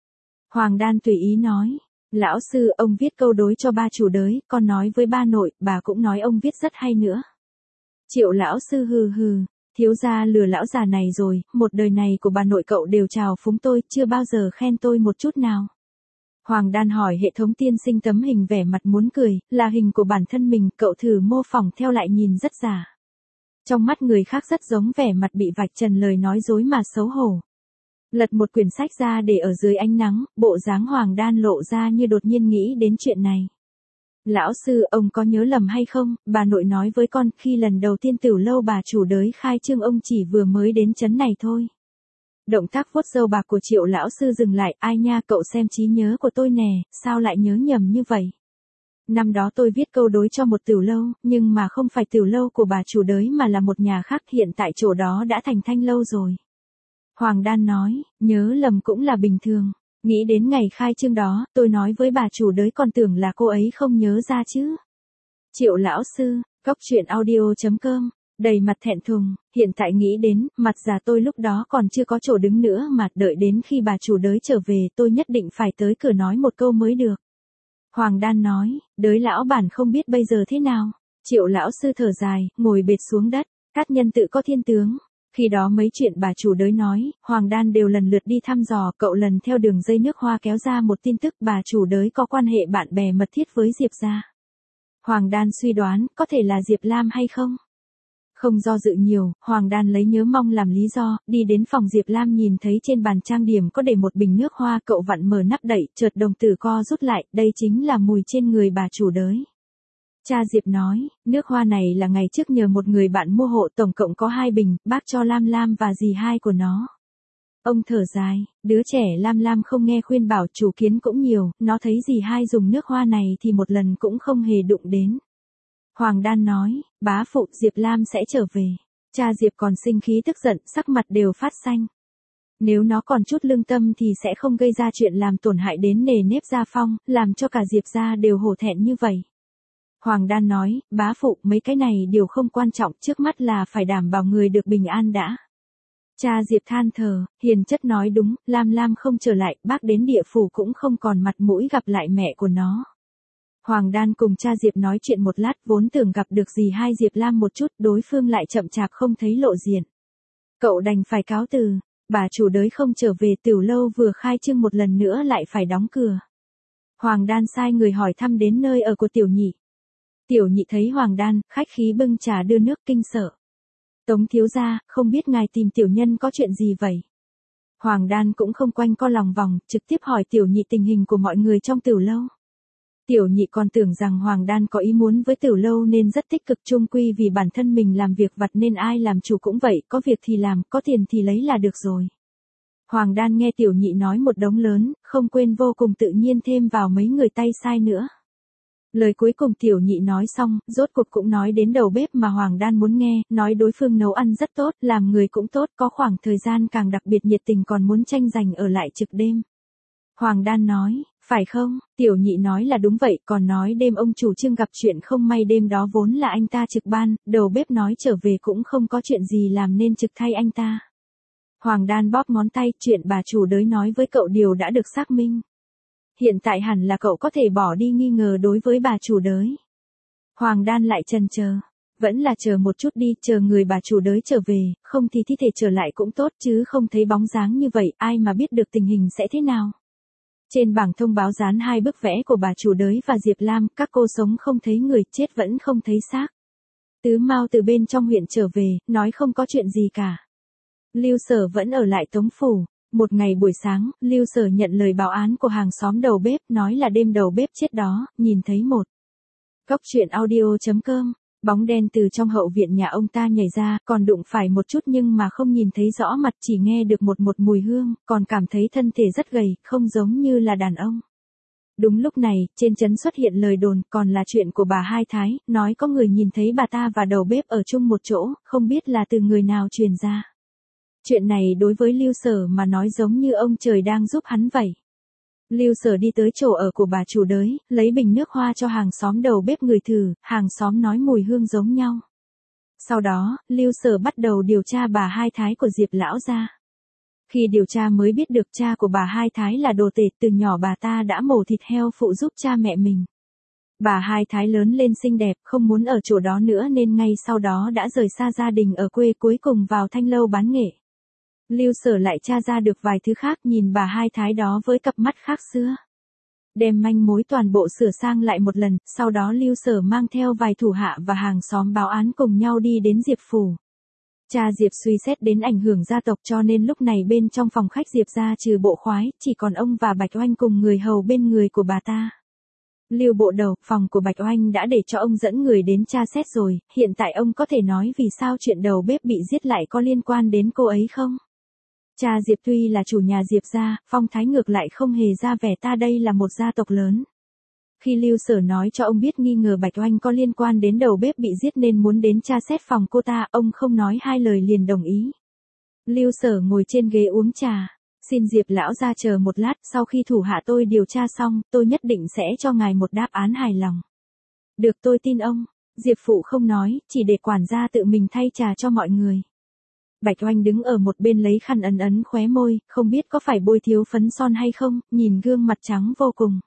Hoàng Đan tùy ý nói, lão sư, ông viết câu đối cho ba chủ đới, con nói với ba nội, bà cũng nói ông viết rất hay nữa. Triệu lão sư hừ hừ, thiếu gia lừa lão già này rồi, một đời này của bà nội cậu đều trào phúng tôi, chưa bao giờ khen tôi một chút nào. Hoàng Đan hỏi hệ thống tiên sinh tấm hình vẻ mặt muốn cười, là hình của bản thân mình, cậu thử mô phỏng theo lại nhìn rất giả. Trong mắt người khác rất giống vẻ mặt bị vạch trần lời nói dối mà xấu hổ. Lật một quyển sách ra để ở dưới ánh nắng, bộ dáng Hoàng Đan lộ ra như đột nhiên nghĩ đến chuyện này. Lão sư, ông có nhớ lầm hay không, bà nội nói với con khi lần đầu tiên Tiểu Lâu bà chủ đới khai trương ông chỉ vừa mới đến trấn này thôi. Động tác vuốt râu bạc của Triệu lão sư dừng lại, ai nha, cậu xem trí nhớ của tôi nè, sao lại nhớ nhầm như vậy? Năm đó tôi viết câu đối cho một tiểu lâu, nhưng mà không phải tiểu lâu của bà chủ đới mà là một nhà khác, hiện tại chỗ đó đã thành Thanh Lâu rồi. Hoàng Đan nói, nhớ lầm cũng là bình thường. Nghĩ đến ngày khai trương đó, tôi nói với bà chủ đới còn tưởng là cô ấy không nhớ ra chứ. Triệu lão sư, góc truyện audio chấm com, đầy mặt thẹn thùng, hiện tại nghĩ đến, mặt già tôi lúc đó còn chưa có chỗ đứng nữa mà, đợi đến khi bà chủ đới trở về tôi nhất định phải tới cửa nói một câu mới được. Hoàng Đan nói, đới lão bản không biết bây giờ thế nào. Triệu lão sư thở dài, ngồi bệt xuống đất, cát nhân tự có thiên tướng. Khi đó mấy chuyện bà chủ đới nói, Hoàng Đan đều lần lượt đi thăm dò, cậu lần theo đường dây nước hoa kéo ra một tin tức bà chủ đới có quan hệ bạn bè mật thiết với Diệp gia. Hoàng Đan suy đoán, có thể là Diệp Lam hay không? Không do dự nhiều, Hoàng Đan lấy nhớ mong làm lý do, đi đến phòng Diệp Lam nhìn thấy trên bàn trang điểm có để một bình nước hoa, cậu vặn mở nắp đậy, chợt đồng tử co rút lại, đây chính là mùi trên người bà chủ đới. Cha Diệp nói, nước hoa này là ngày trước nhờ một người bạn mua hộ, tổng cộng có hai bình, bác cho Lam Lam và dì hai của nó. Ông thở dài, đứa trẻ Lam Lam không nghe khuyên bảo, chủ kiến cũng nhiều, nó thấy dì hai dùng nước hoa này thì một lần cũng không hề đụng đến. Hoàng Đan nói, bá phụ, Diệp Lam sẽ trở về. Cha Diệp còn sinh khí tức giận, sắc mặt đều phát xanh. Nếu nó còn chút lương tâm thì sẽ không gây ra chuyện làm tổn hại đến nề nếp gia phong, làm cho cả Diệp gia đều hổ thẹn như vậy. Hoàng Đan nói, bá phụ, mấy cái này đều không quan trọng, trước mắt là phải đảm bảo người được bình an đã. Cha Diệp than thở, hiền chất nói đúng, Lam Lam không trở lại, bác đến địa phủ cũng không còn mặt mũi gặp lại mẹ của nó. Hoàng Đan cùng cha Diệp nói chuyện một lát, vốn tưởng gặp được dì hai Diệp Lam một chút, đối phương lại chậm chạp không thấy lộ diện. Cậu đành phải cáo từ, bà chủ đới không trở về, tiểu lâu vừa khai trương một lần nữa lại phải đóng cửa. Hoàng Đan sai người hỏi thăm đến nơi ở của Tiểu Nhị. Tiểu Nhị thấy Hoàng Đan, khách khí bưng trà đưa nước, kinh sợ. Tống thiếu gia, không biết ngài tìm tiểu nhân có chuyện gì vậy? Hoàng Đan cũng không quanh co lòng vòng, trực tiếp hỏi Tiểu Nhị tình hình của mọi người trong tiểu lâu. Tiểu Nhị còn tưởng rằng Hoàng Đan có ý muốn với tiểu lâu nên rất tích cực, chung quy vì bản thân mình làm việc vặt nên ai làm chủ cũng vậy, có việc thì làm, có tiền thì lấy là được rồi. Hoàng Đan nghe Tiểu Nhị nói một đống lớn, không quên vô cùng tự nhiên thêm vào mấy người tay sai nữa. Lời cuối cùng Tiểu Nhị nói xong, rốt cuộc cũng nói đến đầu bếp mà Hoàng Đan muốn nghe, nói đối phương nấu ăn rất tốt, làm người cũng tốt, có khoảng thời gian càng đặc biệt nhiệt tình, còn muốn tranh giành ở lại trực đêm. Hoàng Đan nói, phải không? Tiểu Nhị nói là đúng vậy, còn nói đêm ông chủ Trương gặp chuyện không may, đêm đó vốn là anh ta trực ban, đầu bếp nói trở về cũng không có chuyện gì làm nên trực thay anh ta. Hoàng Đan bóp ngón tay, chuyện bà chủ đới nói với cậu điều đã được xác minh. Hiện tại hẳn là cậu có thể bỏ đi nghi ngờ đối với bà chủ đới. Hoàng Đan lại chần chờ, vẫn là chờ một chút đi, chờ người bà chủ đới trở về, không thì thi thể trở lại cũng tốt, chứ không thấy bóng dáng như vậy, ai mà biết được tình hình sẽ thế nào. Trên bảng thông báo dán hai bức vẽ của bà chủ đới và Diệp Lam, các cô sống không thấy người, chết vẫn không thấy xác. Tứ Mao từ bên trong huyện trở về, nói không có chuyện gì cả. Lưu Sở vẫn ở lại Tống phủ. Một ngày buổi sáng, Lưu Sở nhận lời báo án của hàng xóm đầu bếp, nói là đêm đầu bếp chết đó, nhìn thấy một. Góc truyện audio chấm com, bóng đen từ trong hậu viện nhà ông ta nhảy ra, còn đụng phải một chút nhưng mà không nhìn thấy rõ mặt, chỉ nghe được một một mùi hương, còn cảm thấy thân thể rất gầy, không giống như là đàn ông. Đúng lúc này, trên trấn xuất hiện lời đồn, còn là chuyện của bà Hai Thái, nói có người nhìn thấy bà ta và đầu bếp ở chung một chỗ, không biết là từ người nào truyền ra. Chuyện này đối với Lưu Sở mà nói giống như ông trời đang giúp hắn vậy. Lưu Sở đi tới chỗ ở của bà chủ đới, lấy bình nước hoa cho hàng xóm đầu bếp ngửi thử, hàng xóm nói mùi hương giống nhau. Sau đó, Lưu Sở bắt đầu điều tra bà hai thái của Diệp lão gia. Khi điều tra mới biết được cha của bà hai thái là đồ tể, từ nhỏ bà ta đã mổ thịt heo phụ giúp cha mẹ mình. Bà hai thái lớn lên xinh đẹp, không muốn ở chỗ đó nữa nên ngay sau đó đã rời xa gia đình ở quê, cuối cùng vào thanh lâu bán nghệ. Lưu Sở lại tra ra được vài thứ khác, nhìn bà hai thái đó với cặp mắt khác xưa. Đem manh mối toàn bộ sửa sang lại một lần, sau đó Lưu Sở mang theo vài thủ hạ và hàng xóm báo án cùng nhau đi đến Diệp phủ. Cha Diệp suy xét đến ảnh hưởng gia tộc cho nên lúc này bên trong phòng khách Diệp gia trừ bộ khoái, chỉ còn ông và Bạch Oanh cùng người hầu bên người của bà ta. Lưu bộ đầu, phòng của Bạch Oanh đã để cho ông dẫn người đến tra xét rồi, hiện tại ông có thể nói vì sao chuyện đầu bếp bị giết lại có liên quan đến cô ấy không? Cha Diệp tuy là chủ nhà Diệp gia, phong thái ngược lại không hề ra vẻ ta đây là một gia tộc lớn. Khi Lưu Sở nói cho ông biết nghi ngờ Bạch Oanh có liên quan đến đầu bếp bị giết nên muốn đến tra xét phòng cô ta, ông không nói hai lời liền đồng ý. Lưu Sở ngồi trên ghế uống trà. Xin Diệp lão ra chờ một lát, sau khi thủ hạ tôi điều tra xong, tôi nhất định sẽ cho ngài một đáp án hài lòng. Được, tôi tin ông. Diệp phụ không nói, chỉ để quản gia tự mình thay trà cho mọi người. Bạch Oanh đứng ở một bên lấy khăn ấn ấn khóe môi, không biết có phải bôi thiếu phấn son hay không, nhìn gương mặt trắng vô cùng.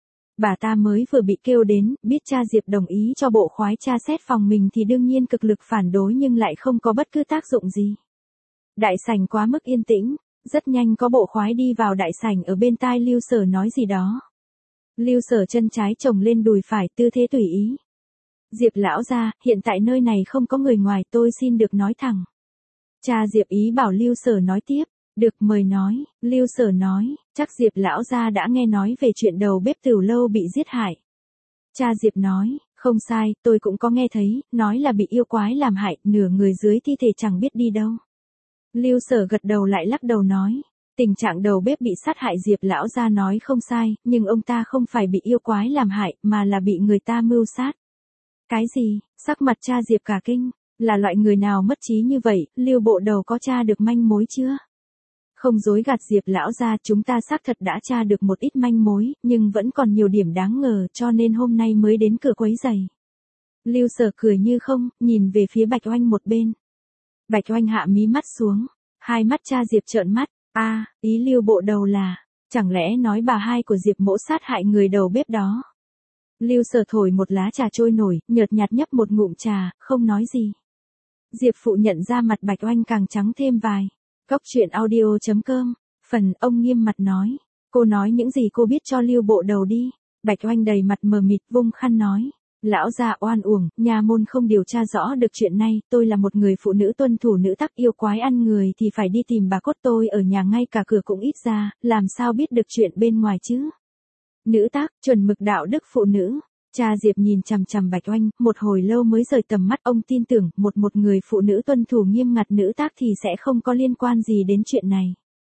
Bà ta mới vừa bị kêu đến, biết cha Diệp đồng ý cho bộ khoái tra xét phòng mình thì đương nhiên cực lực phản đối nhưng lại không có bất cứ tác dụng gì. Đại sảnh quá mức yên tĩnh, rất nhanh có bộ khoái đi vào đại sảnh, ở bên tai Lưu Sở nói gì đó. Lưu Sở chân trái chồng lên đùi phải, tư thế tùy ý. Diệp lão gia, hiện tại nơi này không có người ngoài, tôi xin được nói thẳng. Cha Diệp ý bảo Lưu Sở nói tiếp. Được, mời nói. Lưu Sở nói, chắc Diệp lão gia đã nghe nói về chuyện đầu bếp Tửu lâu bị giết hại. Cha Diệp nói, không sai, tôi cũng có nghe thấy, nói là bị yêu quái làm hại, nửa người dưới thi thể chẳng biết đi đâu. Lưu Sở gật đầu lại lắc đầu nói, tình trạng đầu bếp bị sát hại Diệp lão gia nói không sai, nhưng ông ta không phải bị yêu quái làm hại, mà là bị người ta mưu sát. Cái gì? Sắc mặt cha Diệp cả kinh, là loại người nào mất trí như vậy, Lưu bộ đầu có tra được manh mối chưa? Không dối gạt Diệp lão gia, chúng ta xác thật đã tra được một ít manh mối, nhưng vẫn còn nhiều điểm đáng ngờ, cho nên hôm nay mới đến cửa quấy giày. Lưu Sở cười như không, nhìn về phía Bạch Oanh một bên. Bạch Oanh hạ mí mắt xuống, hai mắt cha Diệp trợn mắt, a, à, ý Lưu bộ đầu là, chẳng lẽ nói bà hai của Diệp mỗ sát hại người đầu bếp đó. Lưu Sở thổi một lá trà trôi nổi, nhợt nhạt nhấp một ngụm trà, không nói gì. Diệp phụ nhận ra mặt Bạch Oanh càng trắng thêm vài. Góc truyện audio chấm com, phần ông nghiêm mặt nói, cô nói những gì cô biết cho Lưu bộ đầu đi. Bạch Oanh đầy mặt mờ mịt vung khăn nói, lão gia oan uổng, nhà môn không điều tra rõ được chuyện này, tôi là một người phụ nữ tuân thủ nữ tắc, yêu quái ăn người thì phải đi tìm bà cốt, tôi ở nhà ngay cả cửa cũng ít ra, làm sao biết được chuyện bên ngoài chứ. Nữ tắc, chuẩn mực đạo đức phụ nữ. Cha Diệp nhìn chằm chằm Bạch Oanh, một hồi lâu mới rời tầm mắt, ông tin tưởng, một một người phụ nữ tuân thủ nghiêm ngặt nữ tác thì sẽ không có liên quan gì đến chuyện này.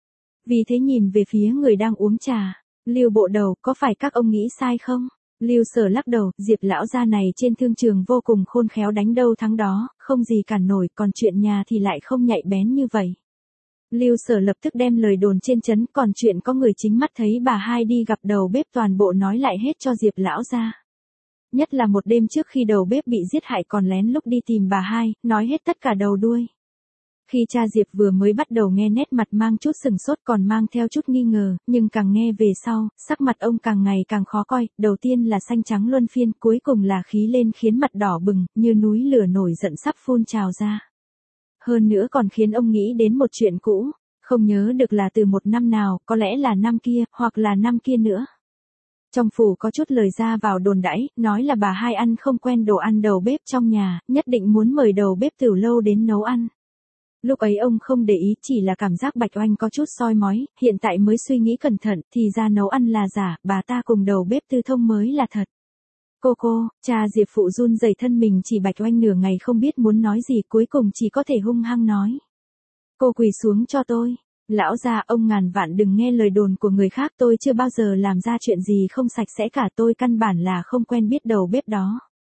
Vì thế nhìn về phía người đang uống trà, Lưu bộ đầu, có phải các ông nghĩ sai không? Lưu Sở lắc đầu, Diệp lão gia này trên thương trường vô cùng khôn khéo, đánh đâu thắng đó, không gì cản nổi, còn chuyện nhà thì lại không nhạy bén như vậy. Lưu Sở lập tức đem lời đồn trên trấn, còn chuyện có người chính mắt thấy bà hai đi gặp đầu bếp toàn bộ nói lại hết cho Diệp lão gia. Nhất là một đêm trước khi đầu bếp bị giết hại còn lén lúc đi tìm bà hai, nói hết tất cả đầu đuôi. Khi cha Diệp vừa mới bắt đầu nghe, nét mặt mang chút sừng sốt còn mang theo chút nghi ngờ, nhưng càng nghe về sau, sắc mặt ông càng ngày càng khó coi, đầu tiên là xanh trắng luân phiên, cuối cùng là khí lên khiến mặt đỏ bừng, như núi lửa nổi giận sắp phun trào ra. Hơn nữa còn khiến ông nghĩ đến một chuyện cũ, không nhớ được là từ một năm nào, có lẽ là năm kia, hoặc là năm kia nữa. Trong phủ có chút lời ra vào đồn đãi, nói là bà hai ăn không quen đồ ăn đầu bếp trong nhà, nhất định muốn mời đầu bếp Tửu lâu đến nấu ăn. Lúc ấy ông không để ý, chỉ là cảm giác Bạch Oanh có chút soi mói, hiện tại mới suy nghĩ cẩn thận, thì ra nấu ăn là giả, bà ta cùng đầu bếp Tư Thông mới là thật. Cô cô, cha Diệp phụ run rẩy thân mình, chỉ Bạch Oanh nửa ngày không biết muốn nói gì, cuối cùng chỉ có thể hung hăng nói. Cô quỳ xuống cho tôi. Lão gia, ông ngàn vạn đừng nghe lời đồn của người khác, tôi chưa bao giờ làm ra chuyện gì không sạch sẽ cả, tôi căn bản là không quen biết đầu bếp đó.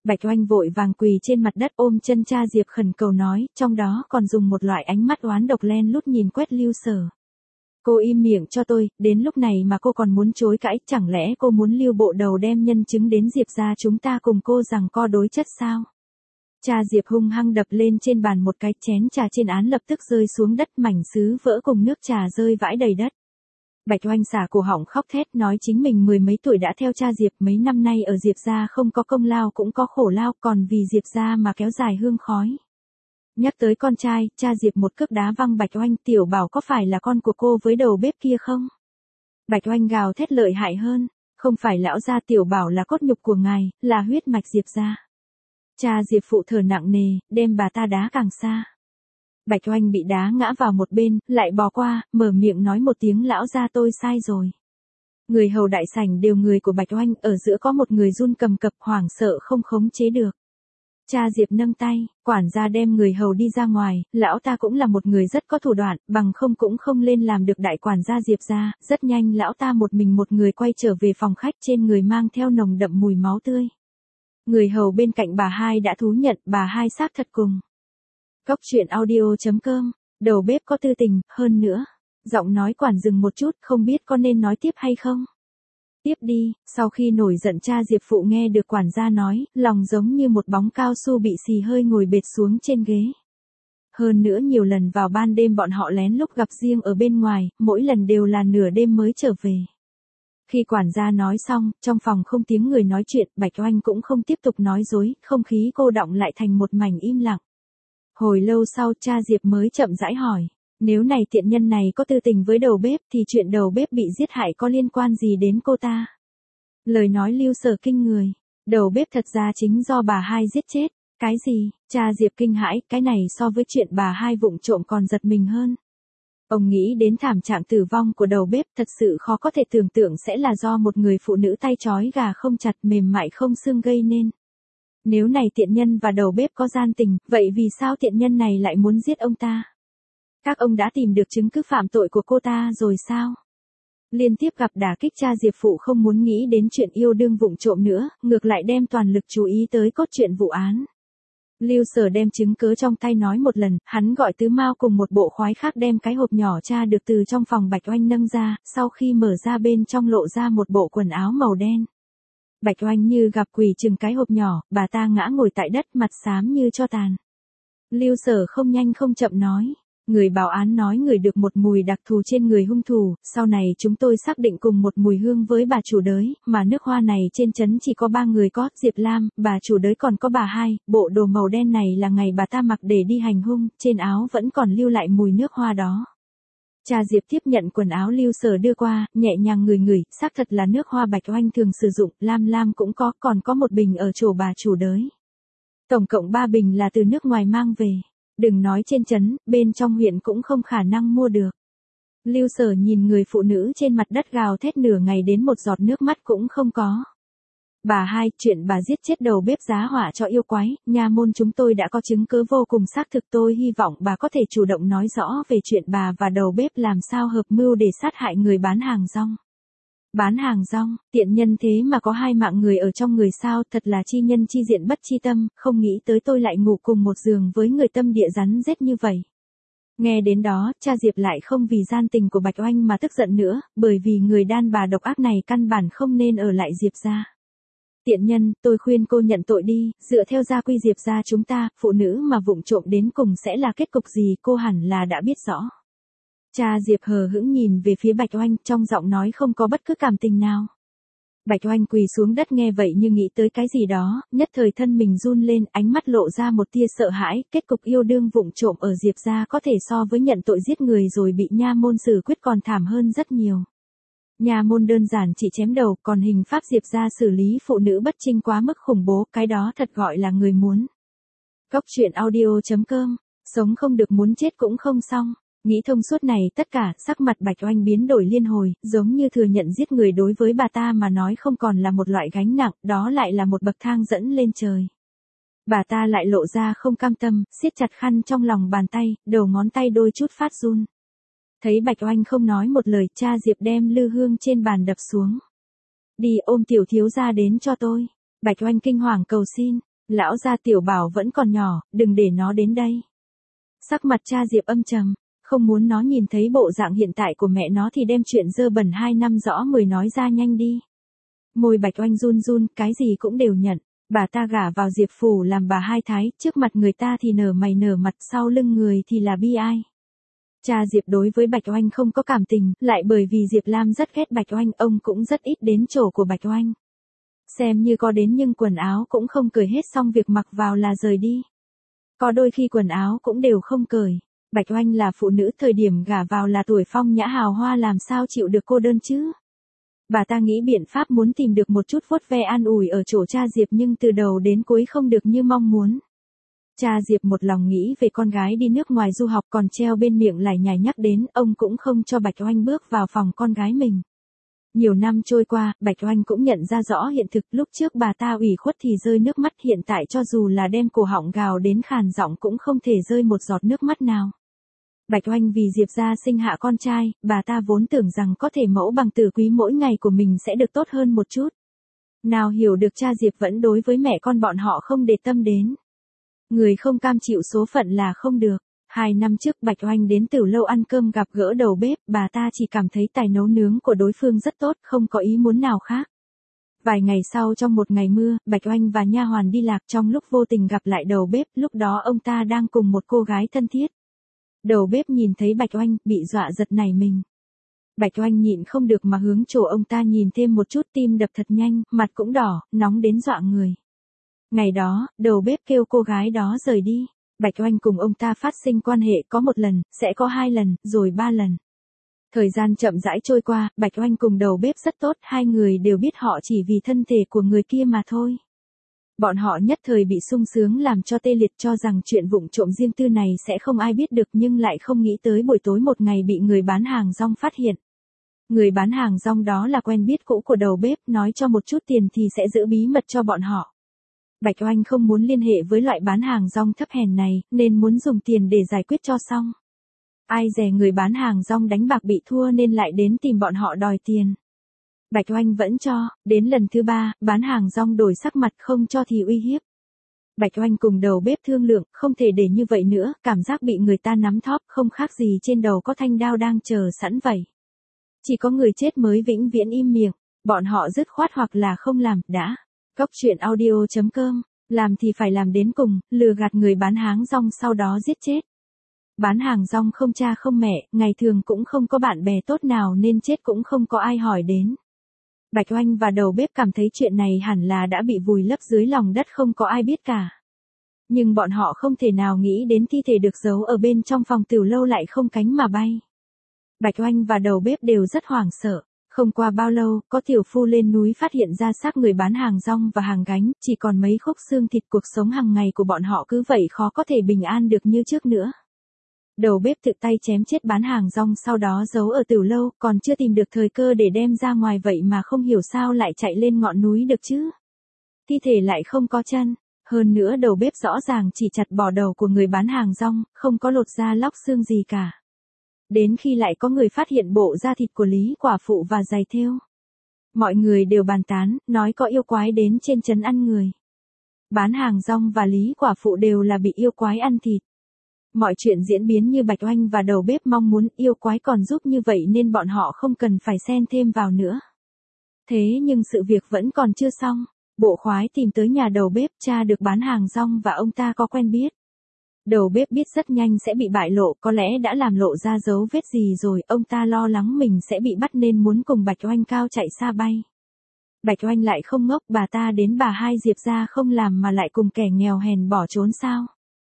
Bạch Oanh vội vàng quỳ trên mặt đất ôm chân cha Diệp khẩn cầu nói, trong đó còn dùng một loại ánh mắt oán độc len lút nhìn quét Lưu Sở. Cô im miệng cho tôi, đến lúc này mà cô còn muốn chối cãi, chẳng lẽ cô muốn Lưu bộ đầu đem nhân chứng đến Diệp gia chúng ta cùng cô rằng co đối chất sao? Cha Diệp hung hăng đập lên trên bàn một cái, chén trà trên án lập tức rơi xuống đất, mảnh sứ vỡ cùng nước trà rơi vãi đầy đất. Bạch Oanh xả cổ họng khóc thét nói chính mình mười mấy tuổi đã theo cha Diệp, mấy năm nay ở Diệp gia không có công lao cũng có khổ lao, còn vì Diệp gia mà kéo dài hương khói. Nhắc tới con trai, cha Diệp một cước đá văng Bạch Oanh, Tiểu Bảo có phải là con của cô với đầu bếp kia không? Bạch Oanh gào thét lợi hại hơn, không phải lão gia, Tiểu Bảo là cốt nhục của ngài, là huyết mạch Diệp gia. Cha Diệp phụ thở nặng nề, đem bà ta đá càng xa. Bạch Oanh bị đá ngã vào một bên, lại bò qua, mở miệng nói một tiếng lão gia tôi sai rồi. Người hầu đại sảnh đều người của Bạch Oanh, ở giữa có một người run cầm cập hoảng sợ không khống chế được. Cha Diệp nâng tay, quản gia đem người hầu đi ra ngoài, lão ta cũng là một người rất có thủ đoạn, bằng không cũng không lên làm được đại quản gia Diệp gia. Rất nhanh lão ta một mình một người quay trở về phòng khách, trên người mang theo nồng đậm mùi máu tươi. Người hầu bên cạnh bà hai đã thú nhận, bà hai xác thật cùng. Cóc truyện audio chấm com, đầu bếp có tư tình, hơn nữa. Giọng nói quản dừng một chút, không biết có nên nói tiếp hay không? Tiếp đi. Sau khi nổi giận cha Diệp phụ nghe được quản gia nói, lòng giống như một bóng cao su bị xì hơi ngồi bệt xuống trên ghế. Hơn nữa nhiều lần vào ban đêm bọn họ lén lúc gặp riêng ở bên ngoài, mỗi lần đều là nửa đêm mới trở về. Khi quản gia nói xong, trong phòng không tiếng người nói chuyện, Bạch Oanh cũng không tiếp tục nói dối, không khí cô đọng lại thành một mảnh im lặng. Hồi lâu sau cha Diệp mới chậm rãi hỏi, nếu này tiện nhân này có tư tình với đầu bếp thì chuyện đầu bếp bị giết hại có liên quan gì đến cô ta? Lời nói Lưu Sở kinh người, đầu bếp thật ra chính do bà hai giết chết. Cái gì? Cha Diệp kinh hãi, cái này so với chuyện bà hai vụng trộm còn giật mình hơn. Ông nghĩ đến thảm trạng tử vong của đầu bếp, thật sự khó có thể tưởng tượng sẽ là do một người phụ nữ tay trói gà không chặt, mềm mại không xương gây nên. Nếu này tiện nhân và đầu bếp có gian tình, vậy vì sao tiện nhân này lại muốn giết ông ta? Các ông đã tìm được chứng cứ phạm tội của cô ta rồi sao? Liên tiếp gặp đả kích, cha Diệp phụ không muốn nghĩ đến chuyện yêu đương vụng trộm nữa, ngược lại đem toàn lực chú ý tới cốt truyện vụ án. Lưu Sở đem chứng cứ trong tay nói một lần, hắn gọi Tứ Mao cùng một bộ khoái khác đem cái hộp nhỏ cha được từ trong phòng Bạch Oanh nâng ra, sau khi mở ra bên trong lộ ra một bộ quần áo màu đen. Bạch Oanh như gặp quỷ chừng cái hộp nhỏ, bà ta ngã ngồi tại đất, mặt xám như tro tàn. Lưu Sở không nhanh không chậm nói. Người báo án nói người được một mùi đặc thù trên người hung thủ, sau này chúng tôi xác định cùng một mùi hương với bà chủ đới, mà nước hoa này trên trấn chỉ có ba người có, Diệp Lam, bà chủ đới còn có bà hai, bộ đồ màu đen này là ngày bà ta mặc để đi hành hung, trên áo vẫn còn lưu lại mùi nước hoa đó. Cha Diệp tiếp nhận quần áo Lưu Sở đưa qua, nhẹ nhàng ngửi ngửi, xác thật là nước hoa Bạch Oanh thường sử dụng, Lam Lam cũng có, còn có một bình ở chỗ bà chủ đới. Tổng cộng ba bình là từ nước ngoài mang về. Đừng nói trên trấn, bên trong huyện cũng không khả năng mua được. Lưu Sở nhìn người phụ nữ trên mặt đất gào thét nửa ngày đến một giọt nước mắt cũng không có. Bà hai, chuyện bà giết chết đầu bếp giá hỏa cho yêu quái, nha môn chúng tôi đã có chứng cứ vô cùng xác thực, tôi hy vọng bà có thể chủ động nói rõ về chuyện bà và đầu bếp làm sao hợp mưu để sát hại người bán hàng rong. Bán hàng rong, tiện nhân thế mà có hai mạng người ở trong người sao, thật là chi nhân chi diện bất chi tâm, không nghĩ tới tôi lại ngủ cùng một giường với người tâm địa rắn rết như vậy. Nghe đến đó, cha Diệp lại không vì gian tình của Bạch Oanh mà tức giận nữa, bởi vì người đàn bà độc ác này căn bản không nên ở lại Diệp gia. Tiện nhân, tôi khuyên cô nhận tội đi, dựa theo gia quy Diệp gia chúng ta, phụ nữ mà vụng trộm đến cùng sẽ là kết cục gì, cô hẳn là đã biết rõ. Cha Diệp hờ hững nhìn về phía Bạch Oanh, trong giọng nói không có bất cứ cảm tình nào. Bạch Oanh quỳ xuống đất nghe vậy như nghĩ tới cái gì đó, nhất thời thân mình run lên, ánh mắt lộ ra một tia sợ hãi, kết cục yêu đương vụng trộm ở Diệp gia có thể so với nhận tội giết người rồi bị nha môn xử quyết còn thảm hơn rất nhiều. Nha môn đơn giản chỉ chém đầu, còn hình pháp Diệp gia xử lý phụ nữ bất trinh quá mức khủng bố, cái đó thật gọi là người muốn. Cóc truyện audio chấm com, sống không được muốn chết cũng không xong. Nghĩ thông suốt này tất cả, sắc mặt Bạch Oanh biến đổi liên hồi, giống như thừa nhận giết người đối với bà ta mà nói không còn là một loại gánh nặng, đó lại là một bậc thang dẫn lên trời. Bà ta lại lộ ra không cam tâm, siết chặt khăn trong lòng bàn tay, đầu ngón tay đôi chút phát run. Thấy Bạch Oanh không nói một lời, cha Diệp đem lư hương trên bàn đập xuống. Đi ôm tiểu thiếu gia đến cho tôi. Bạch Oanh kinh hoàng cầu xin. Lão gia Tiểu Bảo vẫn còn nhỏ, đừng để nó đến đây. Sắc mặt cha Diệp âm trầm, không muốn nó nhìn thấy bộ dạng hiện tại của mẹ nó thì đem chuyện dơ bẩn hai năm rõ mười nói ra nhanh đi. Môi Bạch Oanh run run, cái gì cũng đều nhận. Bà ta gả vào Diệp phủ làm bà hai thái, trước mặt người ta thì nở mày nở mặt, sau lưng người thì là bi ai. Cha Diệp đối với Bạch Oanh không có cảm tình, lại bởi vì Diệp Lam rất ghét Bạch Oanh, ông cũng rất ít đến chỗ của Bạch Oanh. Xem như có đến nhưng quần áo cũng không cởi hết, xong việc mặc vào là rời đi. Có đôi khi quần áo cũng đều không cởi. Bạch Oanh là phụ nữ, thời điểm gả vào là tuổi phong nhã hào hoa, làm sao chịu được cô đơn chứ. Bà ta nghĩ biện pháp muốn tìm được một chút vuốt ve an ủi ở chỗ cha Diệp, nhưng từ đầu đến cuối không được như mong muốn. Cha Diệp một lòng nghĩ về con gái đi nước ngoài du học, còn treo bên miệng lại nhài nhắc đến, ông cũng không cho Bạch Oanh bước vào phòng con gái mình. Nhiều năm trôi qua, Bạch Oanh cũng nhận ra rõ hiện thực, lúc trước bà ta ủy khuất thì rơi nước mắt, hiện tại cho dù là đem cổ họng gào đến khàn giọng cũng không thể rơi một giọt nước mắt nào. Bạch Oanh vì Diệp gia sinh hạ con trai, bà ta vốn tưởng rằng có thể mẫu bằng tử quý mỗi ngày của mình sẽ được tốt hơn một chút. Nào hiểu được cha Diệp vẫn đối với mẹ con bọn họ không để tâm đến. Người không cam chịu số phận là không được. Hai năm trước Bạch Oanh đến Tử Lâu ăn cơm gặp gỡ đầu bếp, bà ta chỉ cảm thấy tài nấu nướng của đối phương rất tốt, không có ý muốn nào khác. Vài ngày sau trong một ngày mưa, Bạch Oanh và nha hoàn đi lạc, trong lúc vô tình gặp lại đầu bếp, lúc đó ông ta đang cùng một cô gái thân thiết. Đầu bếp nhìn thấy Bạch Oanh, bị dọa giật nảy mình. Bạch Oanh nhịn không được mà hướng chỗ ông ta nhìn thêm một chút, tim đập thật nhanh, mặt cũng đỏ, nóng đến dọa người. Ngày đó, đầu bếp kêu cô gái đó rời đi. Bạch Oanh cùng ông ta phát sinh quan hệ, có một lần, sẽ có hai lần, rồi ba lần. Thời gian chậm rãi trôi qua, Bạch Oanh cùng đầu bếp rất tốt, hai người đều biết họ chỉ vì thân thể của người kia mà thôi. Bọn họ nhất thời bị sung sướng làm cho tê liệt, cho rằng chuyện vụng trộm riêng tư này sẽ không ai biết được, nhưng lại không nghĩ tới buổi tối một ngày bị người bán hàng rong phát hiện. Người bán hàng rong đó là quen biết cũ của đầu bếp, nói cho một chút tiền thì sẽ giữ bí mật cho bọn họ. Bạch Oanh không muốn liên hệ với loại bán hàng rong thấp hèn này, nên muốn dùng tiền để giải quyết cho xong. Ai dè người bán hàng rong đánh bạc bị thua nên lại đến tìm bọn họ đòi tiền. Bạch Oanh vẫn cho, đến lần thứ ba, bán hàng rong đổi sắc mặt, không cho thì uy hiếp. Bạch Oanh cùng đầu bếp thương lượng, không thể để như vậy nữa, cảm giác bị người ta nắm thóp, không khác gì trên đầu có thanh đao đang chờ sẵn vậy. Chỉ có người chết mới vĩnh viễn im miệng, bọn họ dứt khoát hoặc là không làm, đã. Cốc truyện audio chấm com, làm thì phải làm đến cùng, lừa gạt người bán hàng rong sau đó giết chết. Bán hàng rong không cha không mẹ, ngày thường cũng không có bạn bè tốt nào nên chết cũng không có ai hỏi đến. Bạch Oanh và đầu bếp cảm thấy chuyện này hẳn là đã bị vùi lấp dưới lòng đất, không có ai biết cả. Nhưng bọn họ không thể nào nghĩ đến thi thể được giấu ở bên trong phòng Tiểu Lâu lại không cánh mà bay. Bạch Oanh và đầu bếp đều rất hoảng sợ. Không qua bao lâu, có tiểu phu lên núi phát hiện ra xác người bán hàng rong và hàng gánh, chỉ còn mấy khúc xương thịt, cuộc sống hàng ngày của bọn họ cứ vậy khó có thể bình an được như trước nữa. Đầu bếp tự tay chém chết bán hàng rong, sau đó giấu ở Tiểu Lâu, còn chưa tìm được thời cơ để đem ra ngoài, vậy mà không hiểu sao lại chạy lên ngọn núi được chứ. Thi thể lại không có chân, hơn nữa đầu bếp rõ ràng chỉ chặt bỏ đầu của người bán hàng rong, không có lột da lóc xương gì cả. Đến khi lại có người phát hiện bộ da thịt của Lý quả phụ và giày thêu. Mọi người đều bàn tán, nói có yêu quái đến trên trấn ăn người. Bán hàng rong và Lý quả phụ đều là bị yêu quái ăn thịt. Mọi chuyện diễn biến như Bạch Oanh và đầu bếp mong muốn, yêu quái còn giúp như vậy nên bọn họ không cần phải xen thêm vào nữa. Thế nhưng sự việc vẫn còn chưa xong. Bộ khoái tìm tới nhà đầu bếp, tra được bán hàng rong và ông ta có quen biết. Đầu bếp biết rất nhanh sẽ bị bại lộ, có lẽ đã làm lộ ra dấu vết gì rồi, ông ta lo lắng mình sẽ bị bắt nên muốn cùng Bạch Oanh cao chạy xa bay. Bạch Oanh lại không ngốc, bà ta đến bà hai Diệp ra không làm mà lại cùng kẻ nghèo hèn bỏ trốn sao.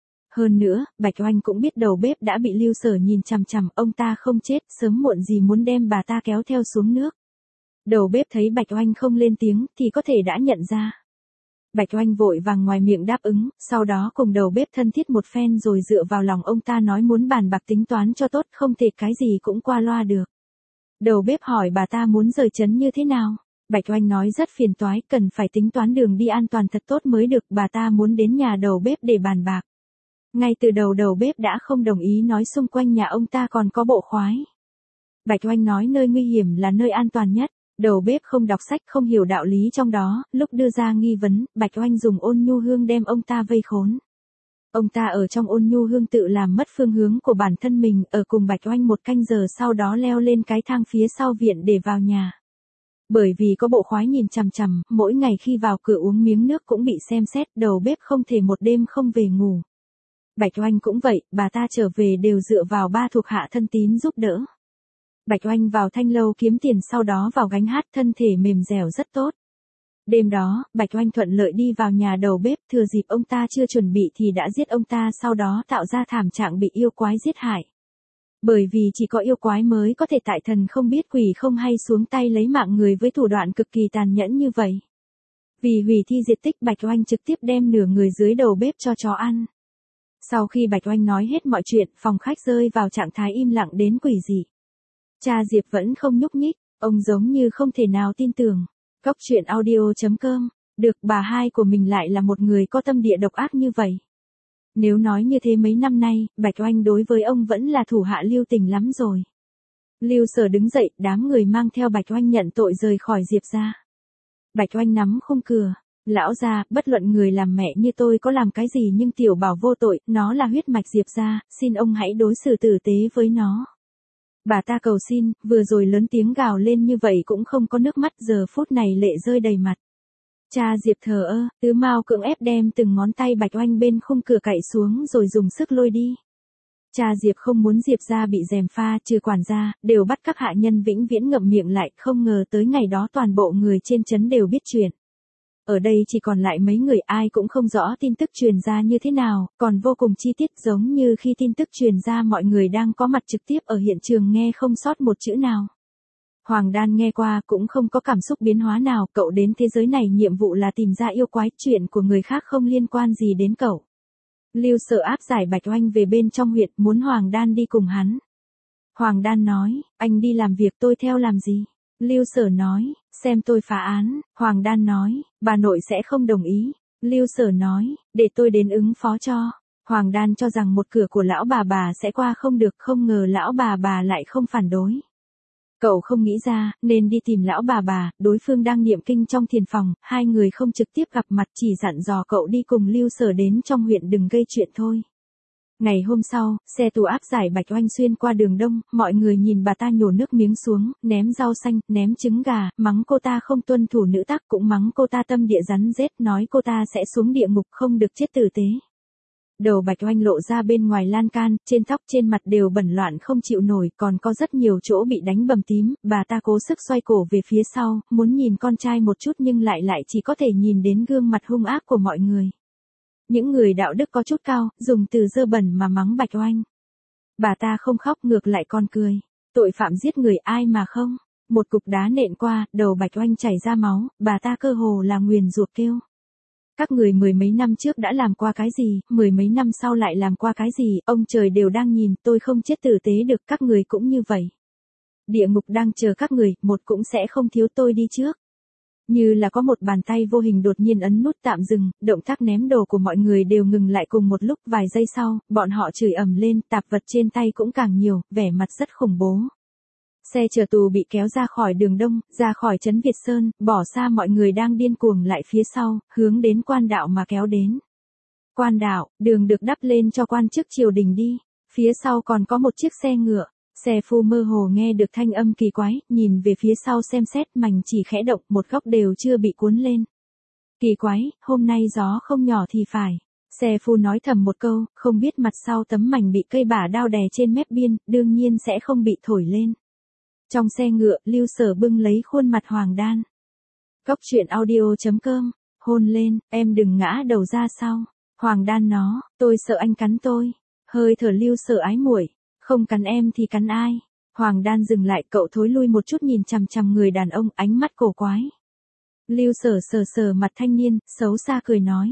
Hơn nữa, Bạch Oanh cũng biết đầu bếp đã bị Lưu Sở nhìn chằm chằm, ông ta không chết, sớm muộn gì muốn đem bà ta kéo theo xuống nước. Đầu bếp thấy Bạch Oanh không lên tiếng thì có thể đã nhận ra. Bạch Oanh vội vàng ngoài miệng đáp ứng, sau đó cùng đầu bếp thân thiết một phen rồi dựa vào lòng ông ta nói muốn bàn bạc tính toán cho tốt, không thể cái gì cũng qua loa được. Đầu bếp hỏi bà ta muốn rời trấn như thế nào. Bạch Oanh nói rất phiền toái, cần phải tính toán đường đi an toàn thật tốt mới được, bà ta muốn đến nhà đầu bếp để bàn bạc. Ngay từ đầu đầu bếp đã không đồng ý, nói xung quanh nhà ông ta còn có bộ khoái. Bạch Oanh nói nơi nguy hiểm là nơi an toàn nhất. Đầu bếp không đọc sách không hiểu đạo lý trong đó, lúc đưa ra nghi vấn, Bạch Oanh dùng ôn nhu hương đem ông ta vây khốn. Ông ta ở trong ôn nhu hương tự làm mất phương hướng của bản thân mình, ở cùng Bạch Oanh một canh giờ sau đó leo lên cái thang phía sau viện để vào nhà. Bởi vì có bộ khoái nhìn chằm chằm, mỗi ngày khi vào cửa uống miếng nước cũng bị xem xét, đầu bếp không thể một đêm không về ngủ. Bạch Oanh cũng vậy, bà ta trở về đều dựa vào ba thuộc hạ thân tín giúp đỡ. Bạch Oanh vào thanh lâu kiếm tiền sau đó vào gánh hát, thân thể mềm dẻo rất tốt. Đêm đó, Bạch Oanh thuận lợi đi vào nhà đầu bếp, thừa dịp ông ta chưa chuẩn bị thì đã giết ông ta, sau đó tạo ra thảm trạng bị yêu quái giết hại. Bởi vì chỉ có yêu quái mới có thể tại thần không biết quỷ không hay xuống tay lấy mạng người với thủ đoạn cực kỳ tàn nhẫn như vậy. Vì hủy thi diệt tích, Bạch Oanh trực tiếp đem nửa người dưới đầu bếp cho chó ăn. Sau khi Bạch Oanh nói hết mọi chuyện, phòng khách rơi vào trạng thái im lặng đến quỷ dị. Cha Diệp vẫn không nhúc nhích, ông giống như không thể nào tin tưởng. Cốc truyện audio chấm com, được bà hai của mình lại là một người có tâm địa độc ác như vậy. Nếu nói như thế mấy năm nay, Bạch Oanh đối với ông vẫn là thủ hạ lưu tình lắm rồi. Lưu Sở đứng dậy, đám người mang theo Bạch Oanh nhận tội rời khỏi Diệp gia. Bạch Oanh nắm khung cửa, lão gia, bất luận người làm mẹ như tôi có làm cái gì nhưng tiểu bảo vô tội, nó là huyết mạch Diệp gia, xin ông hãy đối xử tử tế với nó. Bà ta cầu xin, vừa rồi lớn tiếng gào lên như vậy cũng không có nước mắt, giờ phút này lệ rơi đầy mặt. Cha Diệp thờ ơ, Tứ Mao cưỡng ép đem từng ngón tay Bạch Oanh bên khung cửa cạy xuống rồi dùng sức lôi đi. Cha Diệp không muốn Diệp gia bị gièm pha, trừ quản gia, đều bắt các hạ nhân vĩnh viễn ngậm miệng lại, không ngờ tới ngày đó toàn bộ người trên trấn đều biết chuyện. Ở đây chỉ còn lại mấy người, ai cũng không rõ tin tức truyền ra như thế nào, còn vô cùng chi tiết, giống như khi tin tức truyền ra mọi người đang có mặt trực tiếp ở hiện trường nghe không sót một chữ nào. Hoàng Đan nghe qua cũng không có cảm xúc biến hóa nào, cậu đến thế giới này nhiệm vụ là tìm ra yêu quái, chuyện của người khác không liên quan gì đến cậu. Lưu Sở áp giải Bạch Oanh về bên trong huyện, muốn Hoàng Đan đi cùng hắn. Hoàng Đan nói, anh đi làm việc tôi theo làm gì? Lưu Sở nói, xem tôi phá án. Hoàng Đan nói, bà nội sẽ không đồng ý. Lưu Sở nói, để tôi đến ứng phó cho. Hoàng Đan cho rằng một cửa của lão bà bà sẽ qua không được, không ngờ lão bà bà lại không phản đối. Cậu không nghĩ ra, nên đi tìm lão bà bà, đối phương đang niệm kinh trong thiền phòng, hai người không trực tiếp gặp mặt, chỉ dặn dò cậu đi cùng Lưu Sở đến trong huyện đừng gây chuyện thôi. Ngày hôm sau, xe tù áp giải Bạch Oanh xuyên qua đường đông, mọi người nhìn bà ta nhổ nước miếng xuống, ném rau xanh, ném trứng gà, mắng cô ta không tuân thủ nữ tắc, cũng mắng cô ta tâm địa rắn rết, nói cô ta sẽ xuống địa ngục không được chết tử tế. Đầu Bạch Oanh lộ ra bên ngoài lan can, trên tóc trên mặt đều bẩn loạn không chịu nổi, còn có rất nhiều chỗ bị đánh bầm tím, bà ta cố sức xoay cổ về phía sau, muốn nhìn con trai một chút nhưng lại lại chỉ có thể nhìn đến gương mặt hung ác của mọi người. Những người đạo đức có chút cao, dùng từ dơ bẩn mà mắng Bạch Oanh. Bà ta không khóc ngược lại còn cười. Tội phạm giết người ai mà không. Một cục đá nện qua, đầu Bạch Oanh chảy ra máu, bà ta cơ hồ là nguyền rủa kêu. Các người mười mấy năm trước đã làm qua cái gì, mười mấy năm sau lại làm qua cái gì, ông trời đều đang nhìn, tôi không chết tử tế được, các người cũng như vậy. Địa ngục đang chờ các người, một cũng sẽ không thiếu, tôi đi trước. Như là có một bàn tay vô hình đột nhiên ấn nút tạm dừng, động tác ném đồ của mọi người đều ngừng lại cùng một lúc, vài giây sau, bọn họ chửi ầm lên, tạp vật trên tay cũng càng nhiều, vẻ mặt rất khủng bố. Xe chở tù bị kéo ra khỏi đường đông, ra khỏi trấn Việt Sơn, bỏ xa mọi người đang điên cuồng lại phía sau, hướng đến quan đạo mà kéo đến. Quan đạo, đường được đắp lên cho quan chức triều đình đi, phía sau còn có một chiếc xe ngựa. Xe phu mơ hồ nghe được thanh âm kỳ quái, nhìn về phía sau xem xét, mảnh chỉ khẽ động, một góc đều chưa bị cuốn lên. Kỳ quái, hôm nay gió không nhỏ thì phải. Xe phu nói thầm một câu, không biết mặt sau tấm mảnh bị cây bả đao đè trên mép biên, đương nhiên sẽ không bị thổi lên. Trong xe ngựa, Lưu Sở bưng lấy khuôn mặt Hoàng Đan. Cốc truyện audio chấm com, hôn lên, em đừng ngã đầu ra sau. Hoàng Đan nó, tôi sợ anh cắn tôi. Hơi thở Lưu Sở ái muội. Không cắn em thì cắn ai? Hoàng Đan dừng lại, cậu thối lui một chút nhìn chằm chằm người đàn ông, ánh mắt cổ quái. Lưu Sở sờ sờ mặt thanh niên, xấu xa cười nói.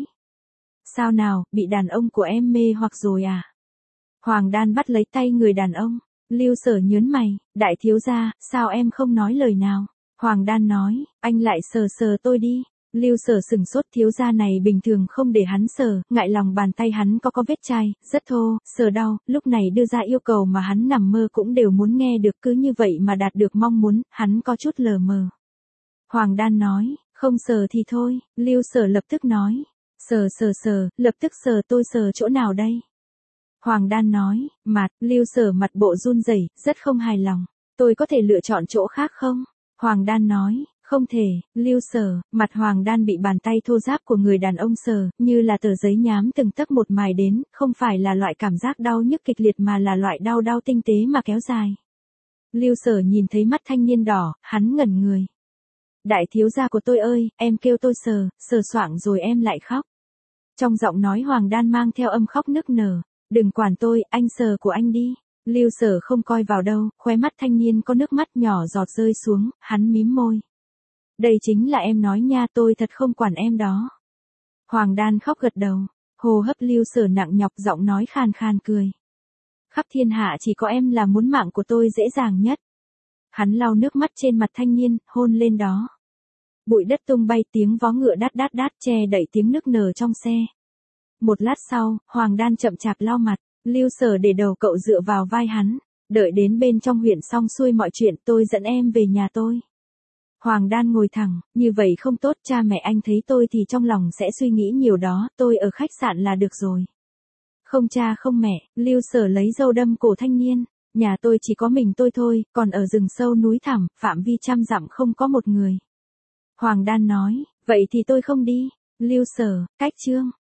Sao nào, bị đàn ông của em mê hoặc rồi à? Hoàng Đan bắt lấy tay người đàn ông. Lưu Sở nhớn mày, đại thiếu gia, sao em không nói lời nào? Hoàng Đan nói, anh lại sờ sờ tôi đi. Lưu Sở sừng sốt, thiếu gia này bình thường không để hắn sờ, ngại lòng bàn tay hắn có có vết chai, rất thô, sờ đau, lúc này đưa ra yêu cầu mà hắn nằm mơ cũng đều muốn nghe được, cứ như vậy mà đạt được mong muốn, hắn có chút lờ mờ. Hoàng Đan nói, không sờ thì thôi, Lưu Sở lập tức nói. Sờ sờ sờ, lập tức sờ tôi sờ chỗ nào đây? Hoàng Đan nói, mặt, Lưu Sở mặt bộ run rẩy, rất không hài lòng. Tôi có thể lựa chọn chỗ khác không? Hoàng Đan nói, không thể, Lưu Sở, mặt Hoàng Đan bị bàn tay thô ráp của người đàn ông sờ, như là tờ giấy nhám từng tấc một mài đến, không phải là loại cảm giác đau nhức kịch liệt mà là loại đau đau tinh tế mà kéo dài. Lưu Sở nhìn thấy mắt thanh niên đỏ, hắn ngẩn người. Đại thiếu gia của tôi ơi, em kêu tôi sờ, sờ soạng rồi em lại khóc. Trong giọng nói Hoàng Đan mang theo âm khóc nức nở. Đừng quản tôi, anh sờ của anh đi. Lưu Sở không coi vào đâu, khóe mắt thanh niên có nước mắt nhỏ giọt rơi xuống, hắn mím môi. Đây chính là em nói nha, tôi thật không quản em đó. Hoàng Đan khóc gật đầu, hô hấp Lưu Sở nặng nhọc, giọng nói khàn khàn cười. Khắp thiên hạ chỉ có em là muốn mạng của tôi dễ dàng nhất. Hắn lau nước mắt trên mặt thanh niên, hôn lên đó. Bụi đất tung bay, tiếng vó ngựa đát đát đát che đậy tiếng nức nở trong xe. Một lát sau, Hoàng Đan chậm chạp lau mặt, Lưu Sở để đầu cậu dựa vào vai hắn, đợi đến bên trong huyện xong xuôi mọi chuyện tôi dẫn em về nhà tôi. Hoàng Đan ngồi thẳng, như vậy không tốt, cha mẹ anh thấy tôi thì trong lòng sẽ suy nghĩ nhiều đó, tôi ở khách sạn là được rồi. Không cha không mẹ, Lưu Sở lấy dâu đâm cổ thanh niên, nhà tôi chỉ có mình tôi thôi, còn ở rừng sâu núi thẳm, phạm vi trăm dặm không có một người. Hoàng Đan nói, vậy thì tôi không đi. Lưu Sở, cách chương.